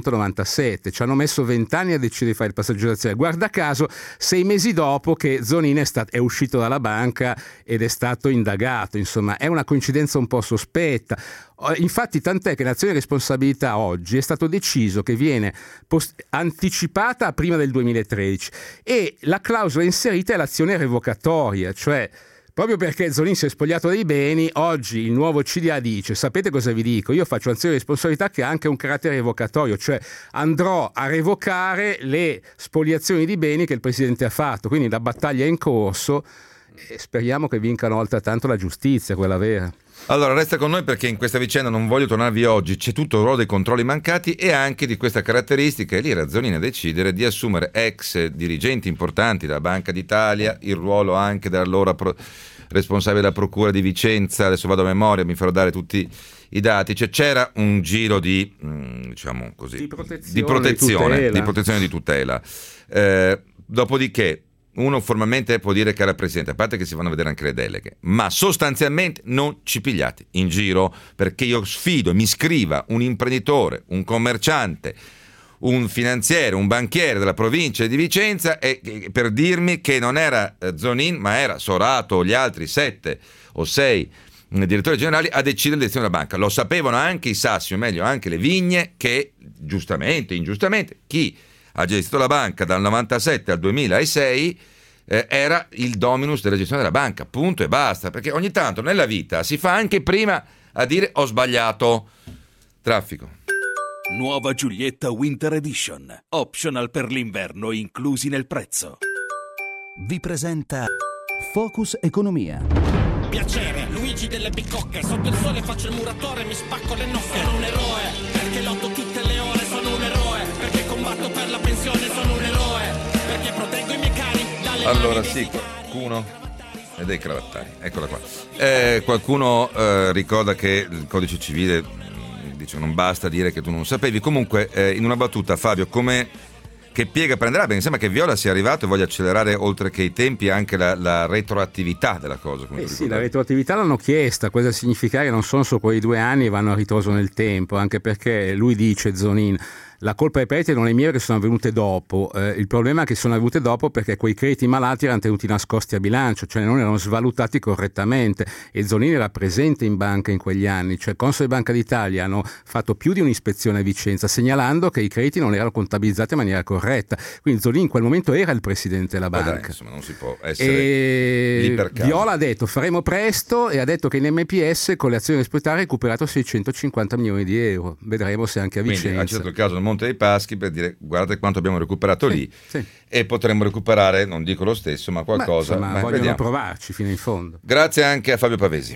1997, ci hanno messo 20 anni a decidere di fare il passaggio generazionale. Guarda caso, 6 mesi dopo che Zonin è uscito dalla banca ed è stato indagato. Insomma, è una coincidenza un po' sospetta. Infatti, tant'è che l'azione di responsabilità oggi è stato deciso che viene anticipata a prima del 2013 e la clausola inserita è l'azione revocatoria, cioè proprio perché Zonin si è spogliato dei beni, oggi il nuovo CDA dice: sapete cosa vi dico? Io faccio un'azione di responsabilità che ha anche un carattere revocatorio, cioè andrò a revocare le spoliazioni di beni che il Presidente ha fatto. Quindi la battaglia è in corso e speriamo che vinca una volta tanto la giustizia, quella vera. Allora resta con noi, perché in questa vicenda non voglio tornarvi oggi, c'è tutto il ruolo dei controlli mancati e anche di questa caratteristica, e lì era Zonin a decidere di assumere ex dirigenti importanti della Banca d'Italia, il ruolo anche dell'allora responsabile della Procura di Vicenza, adesso vado a memoria, mi farò dare tutti i dati, cioè c'era un giro di diciamo così di protezione di tutela. Dopodiché uno formalmente può dire che era presidente, a parte che si vanno a vedere anche le deleghe, ma sostanzialmente non ci pigliate in giro, perché io sfido, mi scriva un imprenditore, un commerciante, un finanziere, un banchiere della provincia di Vicenza per dirmi che non era Zonin ma era Sorato o gli altri 7 o 6 direttori generali a decidere le elezioni della banca. Lo sapevano anche i Sassi, o meglio anche le Vigne, che giustamente, ingiustamente, chi ha gestito la banca dal 97 al 2006 era il dominus della gestione della banca, punto e basta, perché ogni tanto nella vita si fa anche prima a dire ho sbagliato. Traffico. Nuova Giulietta Winter Edition, optional per l'inverno inclusi nel prezzo. Vi presenta Focus Economia. Piacere, Luigi delle Bicocche, sotto il sole faccio il muratore, mi spacco le nocche. Sono un eroe, perché lotto tutte le ore, sono un eroe, perché combatto per la pensione, sono un eroe, perché proteggo i miei cari dalle allora mani sì, qualcuno e dei cravattari, eccola qua. Qualcuno ricorda che il codice civile dice non basta dire che tu non sapevi. Comunque in una battuta, Fabio, come che piega prenderà? Perché mi sembra che Viola sia arrivato e voglia accelerare, oltre che i tempi, anche la retroattività della cosa. Sì, la retroattività l'hanno chiesta. Cosa significa che non sono solo quei 2 anni e vanno a ritroso nel tempo, anche perché lui dice, Zonin, La colpa dei preti non è mia, che sono avvenute dopo. Il problema è che sono avvenute dopo perché quei crediti malati erano tenuti nascosti a bilancio, cioè non erano svalutati correttamente, e Zollini era presente in banca in quegli anni, cioè Consob e Banca d'Italia hanno fatto più di un'ispezione a Vicenza segnalando che i crediti non erano contabilizzati in maniera corretta, quindi Zollini in quel momento era il presidente della banca. Dai, insomma, non si può essere lì per caso. Viola ha detto faremo presto, e ha detto che in MPS con le azioni esplorate ha recuperato 650 milioni di euro, vedremo se anche a Vicenza. Quindi ha citato il caso del Monte dei Paschi per dire guardate quanto abbiamo recuperato lì, sì. E potremmo recuperare, non dico lo stesso, ma qualcosa. Ma vogliono vediamo. provarci fino in fondo. Grazie anche a Fabio Pavesi.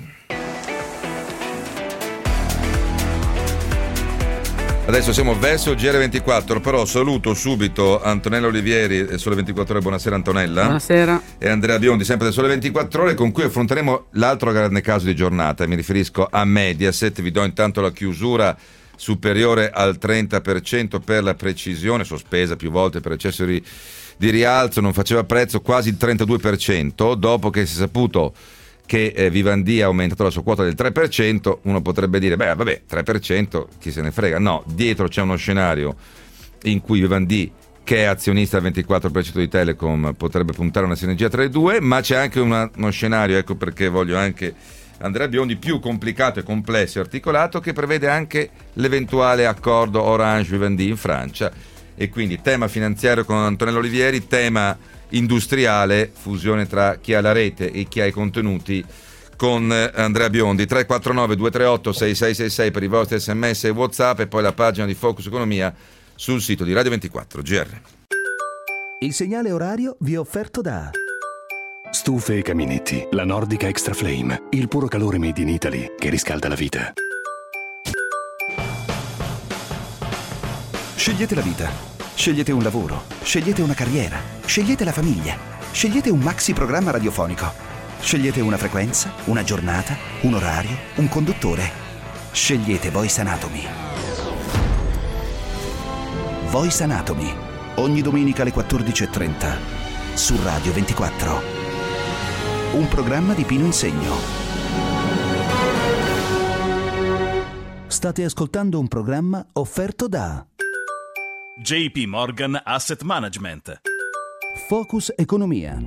Adesso siamo verso il GR24, però saluto subito Antonella Olivieri del Sole 24 Ore. Buonasera Antonella. Buonasera. E Andrea Biondi, sempre del Sole 24 Ore, con cui affronteremo l'altro grande caso di giornata. Mi riferisco a Mediaset. Vi do intanto la chiusura superiore al 30% per la precisione, sospesa più volte per eccesso di rialzo, non faceva prezzo, quasi il 32%, dopo che si è saputo che Vivendi ha aumentato la sua quota del 3%, uno potrebbe dire, beh vabbè, 3%, chi se ne frega. No, dietro c'è uno scenario in cui Vivendi, che è azionista al 24% di Telecom, potrebbe puntare a una sinergia tra i due, ma c'è anche uno scenario, ecco perché voglio anche Andrea Biondi, più complicato e complesso e articolato, che prevede anche l'eventuale accordo Orange-Vivendi in Francia. E quindi tema finanziario con Antonella Olivieri, tema industriale, fusione tra chi ha la rete e chi ha i contenuti, con Andrea Biondi. 349 238 6666 per i vostri sms e WhatsApp, e poi la pagina di Focus Economia sul sito di Radio 24 GR. Il segnale orario vi è offerto da Stufe e caminetti, la Nordica Extra Flame, il puro calore made in Italy che riscalda la vita. Scegliete la vita, scegliete un lavoro, scegliete una carriera, scegliete la famiglia, scegliete un maxi programma radiofonico, scegliete una frequenza, una giornata, un orario, un conduttore. Scegliete Voice Anatomy. Voice Anatomy, ogni domenica alle 14:30 su Radio 24. Un programma di Pino Insegno. State ascoltando un programma offerto da JP Morgan Asset Management. Focus Economia.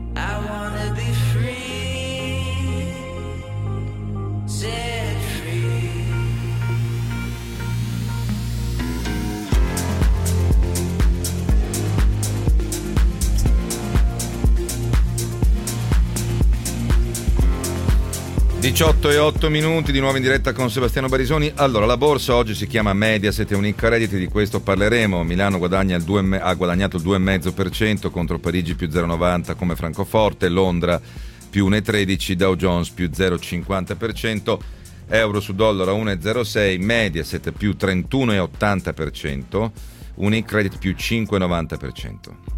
18:08 di nuovo in diretta con Sebastiano Barisoni. Allora, la borsa oggi si chiama Mediaset e Unicredit, di questo parleremo. Milano ha guadagnato il 2,5% contro Parigi più 0,90 come Francoforte, Londra più 1,13, Dow Jones più 0,50%, euro su dollaro a 1,06, Mediaset più 31,80%, Unicredit più 5,90%.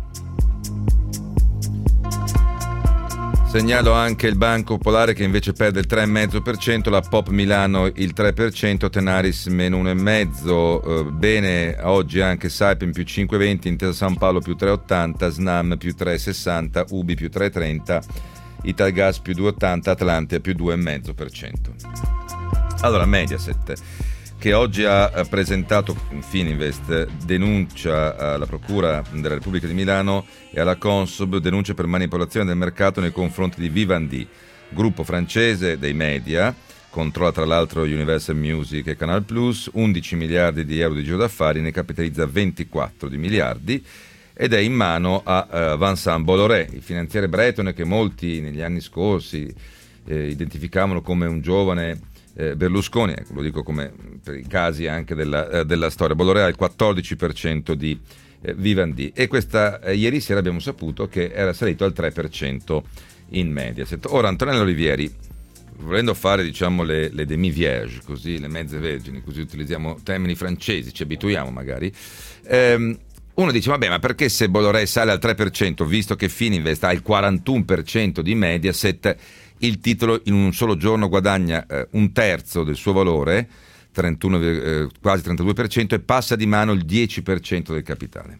Segnalo anche il Banco Popolare che invece perde il 3,5%, la Pop Milano il 3%, Tenaris meno 1,5%, bene oggi anche Saipem più 5,20%, Intesa San Paolo più 3,80%, Snam più 3,60%, Ubi più 3,30%, Italgas più 2,80%, Atlantia più 2,5%. Allora, Mediaset, che oggi ha presentato Fininvest, denuncia alla Procura della Repubblica di Milano e alla Consob, denuncia per manipolazione del mercato nei confronti di Vivendi, gruppo francese dei media, controlla tra l'altro Universal Music e Canal Plus, 11 miliardi di euro di giro d'affari, ne capitalizza 24 di miliardi ed è in mano a Vincent Bolloré, il finanziere bretone che molti negli anni scorsi identificavano come un giovane Berlusconi, ecco, lo dico come per i casi anche della storia. Bolloré ha il 14% di Vivendi e ieri sera abbiamo saputo che era salito al 3% in Mediaset. Ora Antonella Olivieri, volendo fare diciamo le demi-vierge, così le mezze vergini, così utilizziamo termini francesi, ci abituiamo magari, uno dice vabbè, ma perché se Bolloré sale al 3%, visto che Fininvest ha il 41% di Mediaset, il titolo in un solo giorno guadagna un terzo del suo valore, quasi 32%, e passa di mano il 10% del capitale?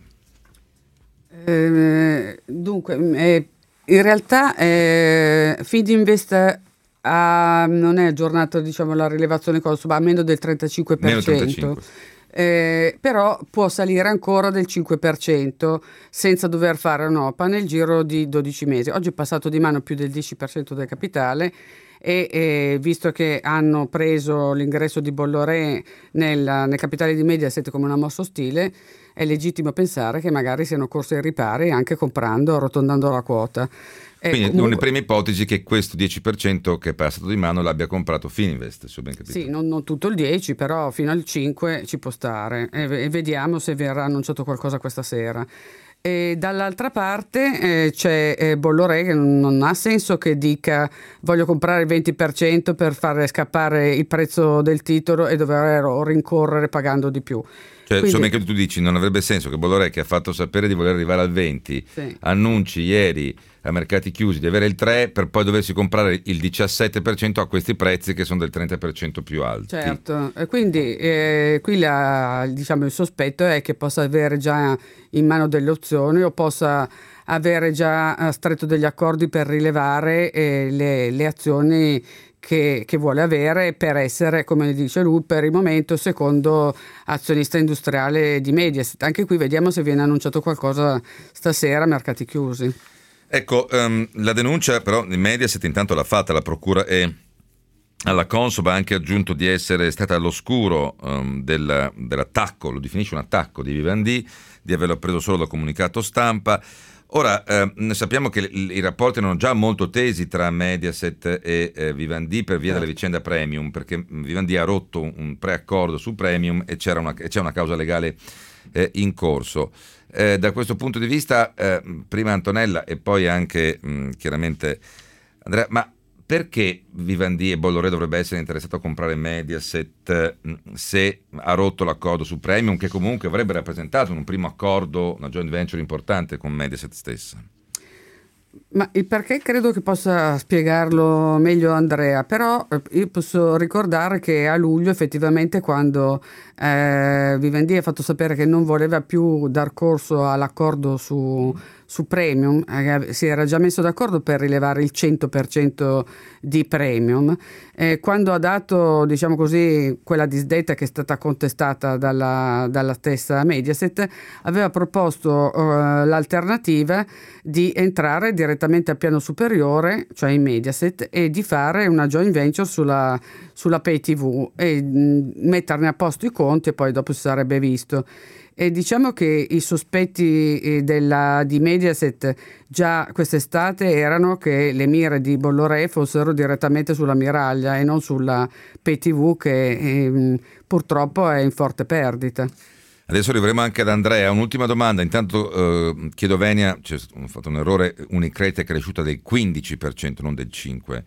Dunque, in realtà Fininvest non è aggiornato, diciamo, la rilevazione Consob, a meno del 35%. Meno 35%. però può salire ancora del 5% senza dover fare un'OPA nel giro di 12 mesi. Oggi è passato di mano più del 10% del capitale e visto che hanno preso l'ingresso di Bolloré nel capitale di Mediaset come una mossa ostile, è legittimo pensare che magari siano corsi ai ripari anche comprando, arrotondando la quota. Quindi comunque, una prima ipotesi che questo 10% che è passato di mano l'abbia comprato Fininvest, se ho ben capito. Sì, non tutto il 10, però fino al 5 ci può stare e vediamo se verrà annunciato qualcosa questa sera. E dall'altra parte c'è Bolloré, che non ha senso che dica voglio comprare il 20% per far scappare il prezzo del titolo e dover rincorrere pagando di più. Cioè, insomma, che tu dici, non avrebbe senso che Bolloré, che ha fatto sapere di voler arrivare al 20, sì, annunci ieri a mercati chiusi di avere il 3 per poi doversi comprare il 17% a questi prezzi che sono del 30% più alti. Certo, e quindi qui diciamo, il sospetto è che possa avere già in mano delle opzioni o possa avere già stretto degli accordi per rilevare le azioni che vuole avere per essere, come dice lui, per il momento secondo azionista industriale di Mediaset. Anche qui vediamo se viene annunciato qualcosa stasera a mercati chiusi. Ecco, la denuncia però di Mediaset intanto l'ha fatta la procura e alla Consob ha anche aggiunto di essere stata all'oscuro dell'attacco, lo definisce un attacco di Vivendi, di averlo preso solo da comunicato stampa. Ora, sappiamo che i rapporti erano già molto tesi tra Mediaset e Vivendi per via della vicenda Premium, perché Vivendi ha rotto un preaccordo su Premium e c'è una causa legale in corso. Da questo punto di vista, prima Antonella e poi anche chiaramente Andrea, ma perché Vivendi e Bolloré dovrebbe essere interessato a comprare Mediaset se ha rotto l'accordo su Premium, che comunque avrebbe rappresentato un primo accordo, una joint venture importante con Mediaset stessa? Ma il perché credo che possa spiegarlo meglio Andrea, però io posso ricordare che a luglio effettivamente quando Vivendi ha fatto sapere che non voleva più dar corso all'accordo su Premium, si era già messo d'accordo per rilevare il 100% di Premium, quando ha dato, diciamo così, quella disdetta che è stata contestata dalla stessa Mediaset, aveva proposto l'alternativa di entrare direttamente al piano superiore, cioè in Mediaset, e di fare una joint venture sulla Pay TV e metterne a posto i conti e poi dopo si sarebbe visto. E diciamo che i sospetti di Mediaset già quest'estate erano che le mire di Bolloré fossero direttamente sulla miraglia e non sulla Pay TV, che purtroppo è in forte perdita. Adesso arriveremo anche ad Andrea. Un'ultima domanda. Intanto chiedo venia, ho fatto un errore, Unicredit è cresciuta del 15%, non del 5%.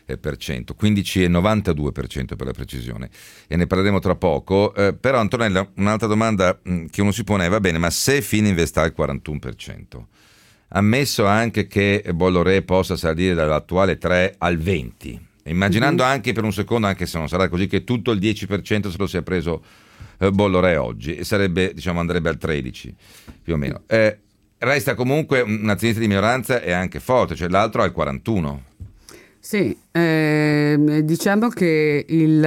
15,92% per la precisione, e ne parleremo tra poco. Però Antonella, un'altra domanda che uno si pone: va bene, ma se Fininvest ha il 41%, ammesso anche che Bolloré possa salire dall'attuale 3 al 20%, immaginando anche per un secondo, anche se non sarà così, che tutto il 10% se lo sia preso Bolloré oggi, e sarebbe, diciamo, andrebbe al 13% più o meno, resta comunque un'azionista di minoranza e anche forte, cioè l'altro ha il 41%. Sì, diciamo che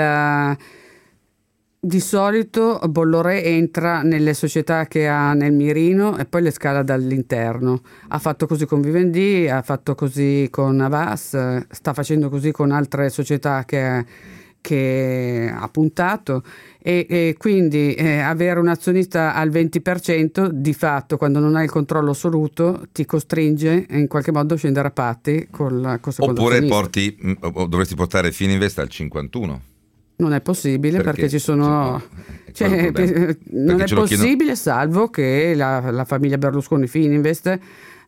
di solito Bolloré entra nelle società che ha nel mirino e poi le scala dall'interno. Ha fatto così con Vivendi, ha fatto così con Havas, sta facendo così con altre società che ha puntato, e quindi avere un azionista al 20% di fatto, quando non hai il controllo assoluto, ti costringe in qualche modo a scendere a patti col secondo azionista. Oppure dovresti portare Fininvest al 51%. Non è possibile perché ci sono... non è possibile, salvo che la famiglia Berlusconi Fininvest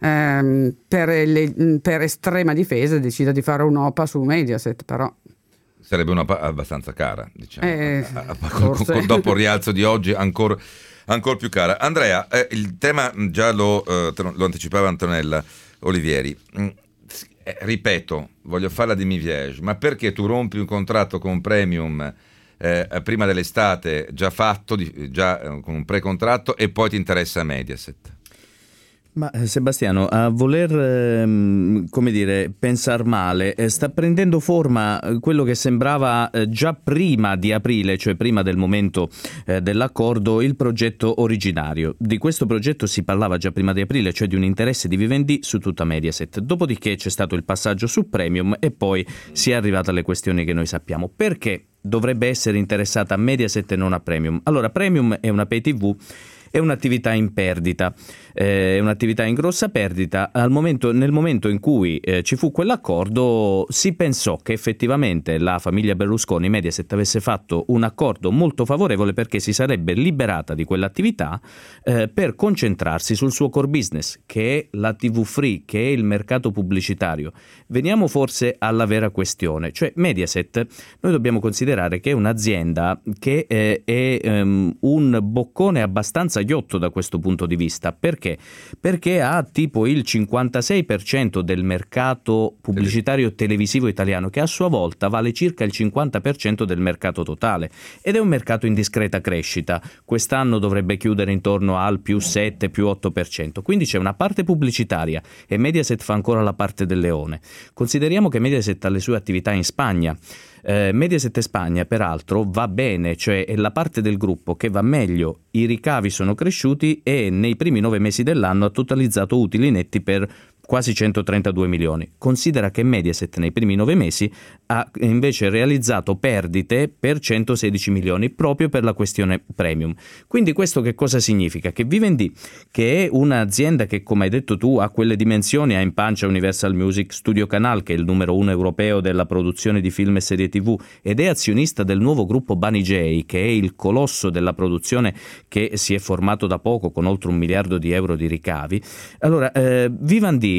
per estrema difesa decida di fare un'OPA su Mediaset, però... Sarebbe un'OPA abbastanza cara, diciamo. Dopo il rialzo di oggi ancora più cara. Andrea, il tema già lo anticipava Antonella Olivieri. Ripeto, voglio farla di Miviege, ma perché tu rompi un contratto con Premium prima dell'estate già fatto, con un pre-contratto, e poi ti interessa Mediaset? Ma Sebastiano, a voler come dire, pensar male, sta prendendo forma quello che sembrava già prima di aprile, cioè prima del momento dell'accordo, il progetto originario. Di questo progetto si parlava già prima di aprile, cioè di un interesse di Vivendi su tutta Mediaset. Dopodiché c'è stato il passaggio su Premium e poi si è arrivata alle questioni che noi sappiamo. Perché dovrebbe essere interessata a Mediaset e non a Premium? Allora, Premium è una pay TV, è un'attività in perdita, è un'attività in grossa perdita. Nel momento in cui ci fu quell'accordo, si pensò che effettivamente la famiglia Berlusconi, Mediaset, avesse fatto un accordo molto favorevole perché si sarebbe liberata di quell'attività per concentrarsi sul suo core business, che è la TV free, che è il mercato pubblicitario. Veniamo forse alla vera questione, cioè Mediaset noi dobbiamo considerare che è un'azienda che è un boccone abbastanza ghiotto da questo punto di vista. Perché? Perché ha tipo il 56% del mercato pubblicitario televisivo italiano, che a sua volta vale circa il 50% del mercato totale, ed è un mercato in discreta crescita. Quest'anno dovrebbe chiudere intorno al più 7, più 8%. Quindi c'è una parte pubblicitaria e Mediaset fa ancora la parte del leone. Consideriamo che Mediaset ha le sue attività in Spagna. Mediaset Spagna peraltro va bene, cioè è la parte del gruppo che va meglio, i ricavi sono cresciuti e nei primi 9 mesi dell'anno ha totalizzato utili netti per quasi 132 milioni. Considera che Mediaset nei primi 9 mesi ha invece realizzato perdite per 116 milioni proprio per la questione Premium. Quindi questo che cosa significa? Che Vivendi, che è un'azienda che, come hai detto tu, ha quelle dimensioni, ha in pancia Universal Music, Studio Canal, che è il numero 1 europeo della produzione di film e serie TV, ed è azionista del nuovo gruppo Banijay, che è il colosso della produzione che si è formato da poco con oltre 1 miliardo di euro di ricavi. Allora, Vivendi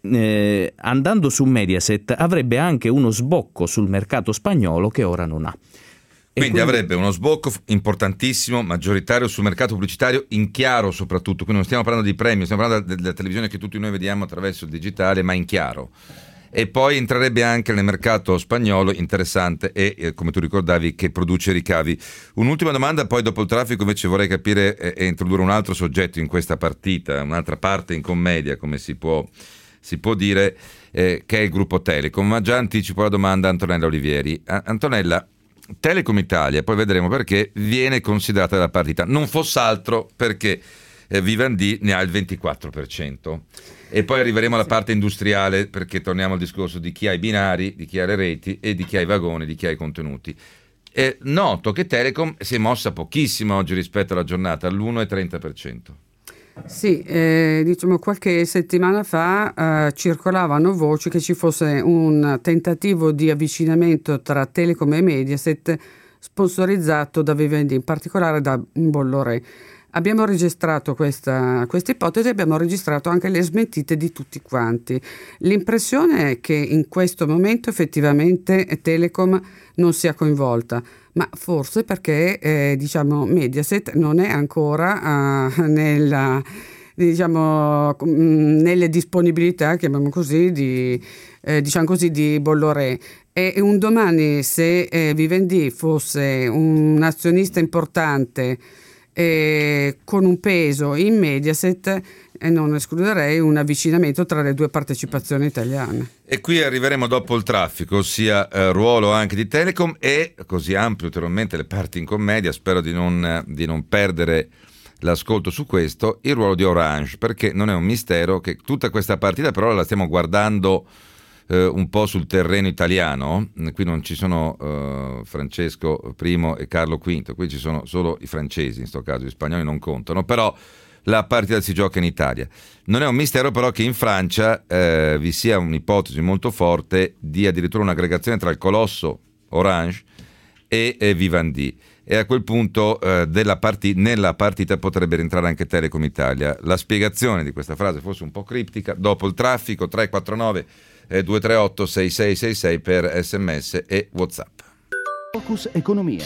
andando su Mediaset avrebbe anche uno sbocco sul mercato spagnolo che ora non ha. Quindi avrebbe uno sbocco importantissimo, maggioritario sul mercato pubblicitario, in chiaro soprattutto. Quindi non stiamo parlando di Premium, stiamo parlando della televisione che tutti noi vediamo attraverso il digitale, ma in chiaro. E poi entrerebbe anche nel mercato spagnolo, interessante, e come tu ricordavi, che produce ricavi. Un'ultima domanda, poi dopo il traffico invece vorrei capire e introdurre un altro soggetto in questa partita, un'altra parte in commedia, come si può dire, che è il gruppo Telecom. Ma già anticipo la domanda a Antonella Olivieri. Antonella, Telecom Italia, poi vedremo perché, viene considerata della partita, non fosse altro perché Vivendi ne ha il 24%. E poi arriveremo alla parte industriale, perché torniamo al discorso di chi ha i binari, di chi ha le reti e di chi ha i vagoni, di chi ha i contenuti. Noto che Telecom si è mossa pochissimo oggi rispetto alla giornata, all'1,30%. Sì, diciamo qualche settimana fa circolavano voci che ci fosse un tentativo di avvicinamento tra Telecom e Mediaset sponsorizzato da Vivendi, in particolare da Bolloré. Abbiamo registrato questa ipotesi, abbiamo registrato anche le smentite di tutti quanti. L'impressione è che in questo momento effettivamente Telecom non sia coinvolta, ma forse perché Mediaset non è ancora nelle disponibilità, chiamiamo così, di Bolloré. E un domani, se Vivendi fosse un azionista importante con un peso in Mediaset, non escluderei un avvicinamento tra le due partecipazioni italiane. E qui arriveremo dopo il traffico, ossia ruolo anche di Telecom, e così ampio ulteriormente le parti in commedia, spero di non perdere l'ascolto su questo, il ruolo di Orange, perché non è un mistero che tutta questa partita però la stiamo guardando un po' sul terreno italiano. Qui non ci sono Francesco I e Carlo V, qui ci sono solo i francesi, in questo caso gli spagnoli non contano, però la partita si gioca in Italia. Non è un mistero però che in Francia vi sia un'ipotesi molto forte di addirittura un'aggregazione tra il colosso Orange e Vivendi, e a quel punto nella partita potrebbe rientrare anche Telecom Italia. La spiegazione di questa frase forse un po' criptica, dopo il traffico. 349 238 6666 per SMS e WhatsApp. Focus Economia.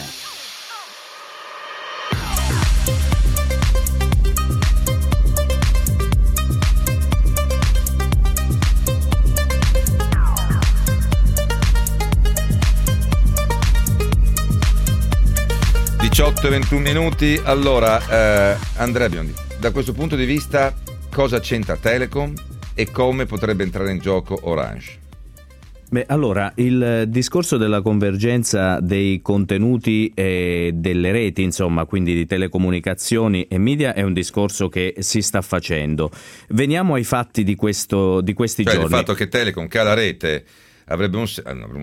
(18:21). Allora, Andrea Biondi, da questo punto di vista cosa c'entra Telecom e come potrebbe entrare in gioco Orange? Beh, allora, il discorso della convergenza dei contenuti e delle reti, insomma, quindi di telecomunicazioni e media, è un discorso che si sta facendo. Veniamo ai fatti di questi giorni. Il fatto che Telecom, che ha la rete, avrebbe un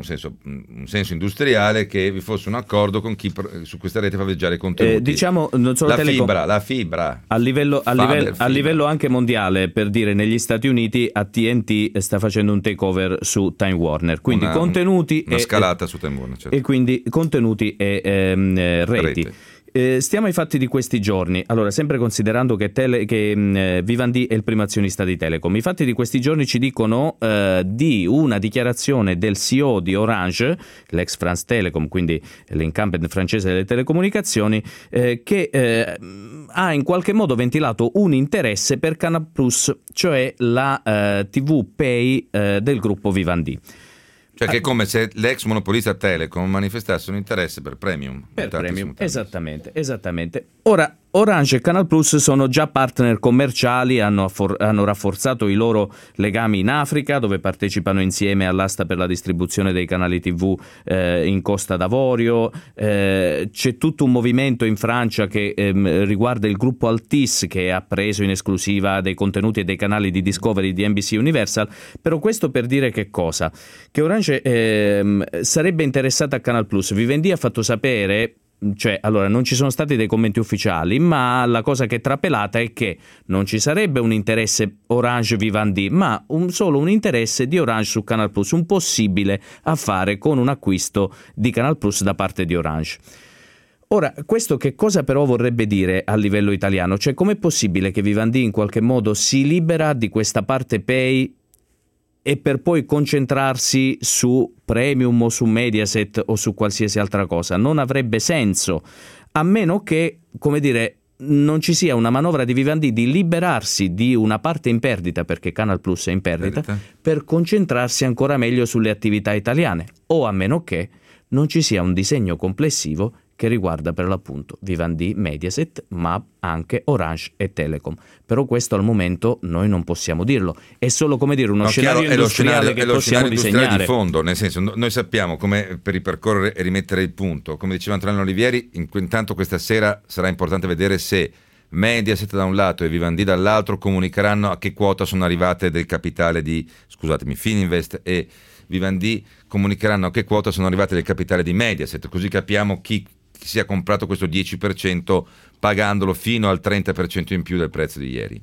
senso industriale che vi fosse un accordo con chi su questa rete fa viaggiare i contenuti. Diciamo non solo la fibra a livello anche mondiale, per dire, negli Stati Uniti AT&T sta facendo un takeover su Time Warner, quindi contenuti una scalata su Time Warner, certo. E quindi contenuti e reti. Stiamo ai fatti di questi giorni. Allora, sempre considerando che Vivendi è il primo azionista di Telecom, i fatti di questi giorni ci dicono di una dichiarazione del CEO di Orange, l'ex France Telecom, quindi l'incumbent francese delle telecomunicazioni, che ha in qualche modo ventilato un interesse per Canal Plus, cioè la TV Pay del gruppo Vivendi. Cioè che è come se l'ex monopolista Telecom manifestasse un interesse per Premium. Esattamente. Ora, Orange e Canal Plus sono già partner commerciali, hanno rafforzato i loro legami in Africa, dove partecipano insieme all'asta per la distribuzione dei canali TV in Costa d'Avorio. C'è tutto un movimento in Francia che riguarda il gruppo Altice, che ha preso in esclusiva dei contenuti e dei canali di Discovery di NBC Universal. Però questo per dire che cosa? Che Orange sarebbe interessata a Canal Plus. Vivendi ha fatto sapere, allora non ci sono stati dei commenti ufficiali, ma la cosa che è trapelata è che non ci sarebbe un interesse Orange Vivendi, ma solo un interesse di Orange su Canal Plus, un possibile affare con un acquisto di Canal Plus da parte di Orange. Ora, questo che cosa però vorrebbe dire a livello italiano? Cioè, com'è possibile che Vivendi in qualche modo si libera di questa parte pay e per poi concentrarsi su Premium o su Mediaset o su qualsiasi altra cosa? Non avrebbe senso, a meno che, come dire, non ci sia una manovra di Vivendi di liberarsi di una parte in perdita, perché Canal Plus è in perdita, per concentrarsi ancora meglio sulle attività italiane, o a meno che non ci sia un disegno complessivo che riguarda per l'appunto Vivendi, Mediaset, ma anche Orange e Telecom. Però questo al momento noi non possiamo dirlo. È solo, come dire, uno scenario industriale che possiamo disegnare. Di fondo, nel senso, noi sappiamo come per ripercorrere e rimettere il punto. Come diceva Antonello Olivieri, intanto questa sera sarà importante vedere se Mediaset da un lato e Vivendi dall'altro comunicheranno a che quota sono arrivate del capitale di, Fininvest e Vivendi comunicheranno a che quota sono arrivate del capitale di Mediaset, così capiamo chi si è comprato questo 10% pagandolo fino al 30% in più del prezzo di ieri.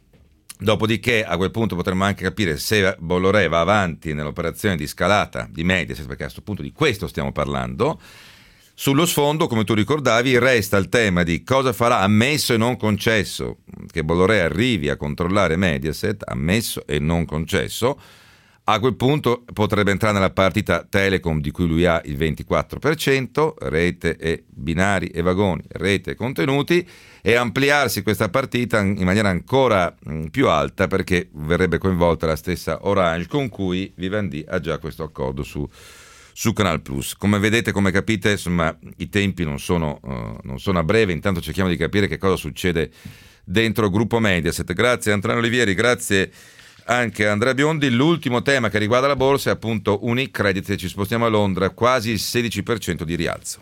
Dopodiché a quel punto potremmo anche capire se Bolloré va avanti nell'operazione di scalata di Mediaset, perché a questo punto di questo stiamo parlando. Sullo sfondo, come tu ricordavi, resta il tema di cosa farà, ammesso e non concesso che Bolloré arrivi a controllare Mediaset, ammesso e non concesso. A quel punto potrebbe entrare nella partita Telecom, di cui lui ha il 24%, rete e binari e vagoni, rete e contenuti, e ampliarsi questa partita in maniera ancora più alta, perché verrebbe coinvolta la stessa Orange, con cui Vivendi ha già questo accordo su Canal Plus. Come vedete, come capite, insomma, i tempi non sono a breve. Intanto cerchiamo di capire che cosa succede dentro il gruppo Mediaset. Grazie Antonello Olivieri, grazie anche Andrea Biondi. L'ultimo tema che riguarda la borsa è appunto Unicredit. Ci spostiamo a Londra, quasi il 16% di rialzo.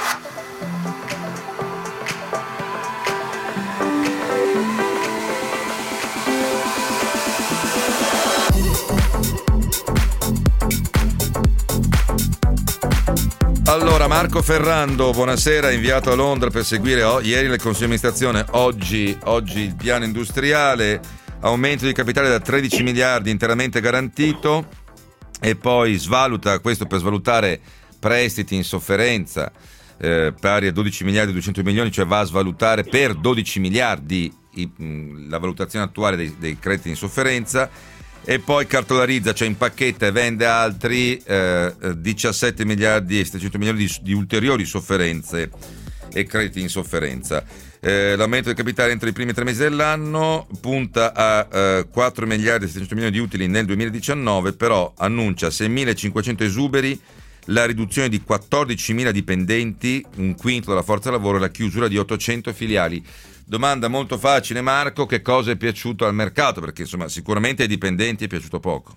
Allora, Marco Ferrando, buonasera, inviato a Londra per seguire ieri nel Consiglio di amministrazione, oggi il piano industriale. Aumento di capitale da 13 miliardi interamente garantito, e poi svaluta, questo per svalutare prestiti in sofferenza pari a 12 miliardi e 200 milioni, cioè va a svalutare per 12 miliardi la valutazione attuale dei crediti in sofferenza, e poi cartolarizza, cioè impacchetta e vende altri 17 miliardi e 700 milioni di ulteriori sofferenze e crediti in sofferenza. L'aumento del capitale entro i primi 3 mesi dell'anno punta a 4 miliardi e 700 milioni di utili nel 2019, però annuncia 6.500 esuberi, la riduzione di 14.000 dipendenti, un quinto della forza lavoro, e la chiusura di 800 filiali. Domanda molto facile, Marco: che cosa è piaciuto al mercato? Perché insomma sicuramente ai dipendenti è piaciuto poco.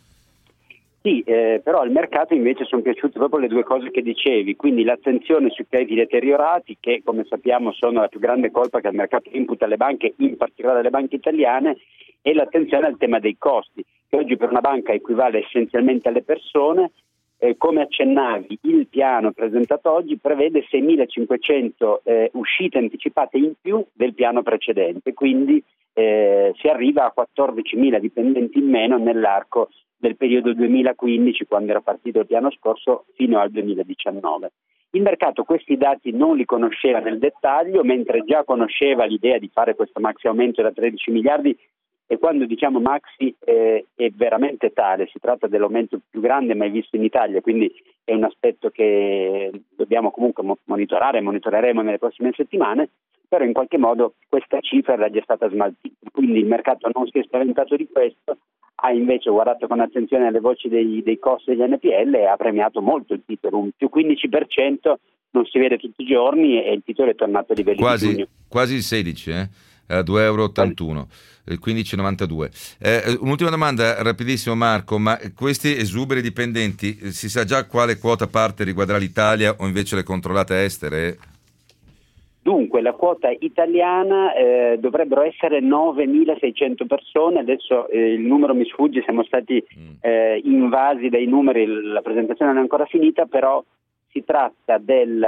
Sì, però al mercato invece sono piaciute proprio le due cose che dicevi, quindi l'attenzione sui crediti deteriorati, che come sappiamo sono la più grande colpa che il mercato imputa alle banche, in particolare alle banche italiane, e l'attenzione al tema dei costi, che oggi per una banca equivale essenzialmente alle persone. Come accennavi, il piano presentato oggi prevede 6.500 uscite anticipate in più del piano precedente, quindi si arriva a 14.000 dipendenti in meno nell'arco del periodo 2015, quando era partito il piano scorso, fino al 2019. Il mercato questi dati non li conosceva nel dettaglio, mentre già conosceva l'idea di fare questo maxi aumento da 13 miliardi, e quando diciamo maxi è veramente tale, si tratta dell'aumento più grande mai visto in Italia, quindi è un aspetto che dobbiamo comunque monitoreremo nelle prossime settimane, però in qualche modo questa cifra era già stata smaltita, quindi il mercato non si è spaventato di questo, ha invece guardato con attenzione alle voci dei costi degli NPL e ha premiato molto il titolo, un più 15%, non si vede tutti i giorni e il titolo è tornato a livelli di giugno. Quasi il 16, a 2,81 €, il 15,92. Un'ultima domanda rapidissimo, Marco, ma questi esuberi dipendenti, si sa già quale quota parte riguarderà l'Italia o invece le controllate estere? Dunque, la quota italiana dovrebbero essere 9.600 persone, adesso il numero mi sfugge, siamo stati invasi dai numeri, la presentazione non è ancora finita, però si tratta del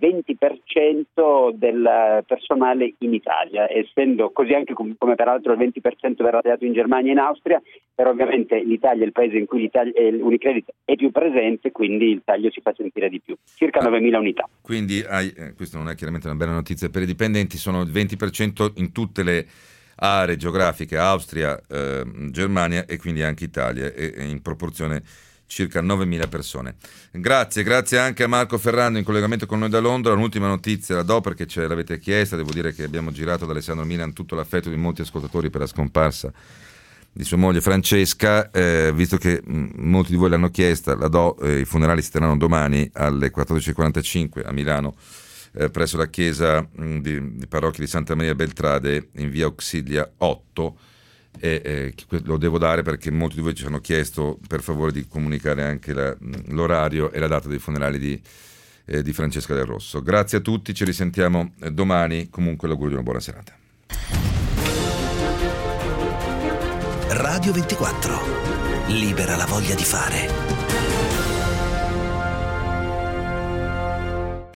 20% del personale in Italia, essendo così anche come peraltro il 20% verrà dato in Germania e in Austria, però ovviamente l'Italia è il paese in cui Unicredit è più presente, quindi il taglio si fa sentire di più, circa 9.000 unità. Quindi questo non è chiaramente una bella notizia per i dipendenti, sono il 20% in tutte le aree geografiche, Austria, Germania e quindi anche Italia, e in proporzione circa 9.000 persone. Grazie anche a Marco Ferrando in collegamento con noi da Londra. Un'ultima notizia la do perché ce l'avete chiesta, devo dire che abbiamo girato ad Alessandro Milan tutto l'affetto di molti ascoltatori per la scomparsa di sua moglie Francesca, visto che molti di voi l'hanno chiesta, la do. I funerali si terranno domani alle 14.45 a Milano, presso la chiesa di parrocchia di Santa Maria Beltrade in via Auxilia 8. Lo devo dare perché molti di voi ci hanno chiesto per favore di comunicare anche l'orario e la data dei funerali di Francesca Del Rosso. Grazie a tutti, ci risentiamo domani, comunque l'augurio di una buona serata. Radio 24, libera la voglia di fare.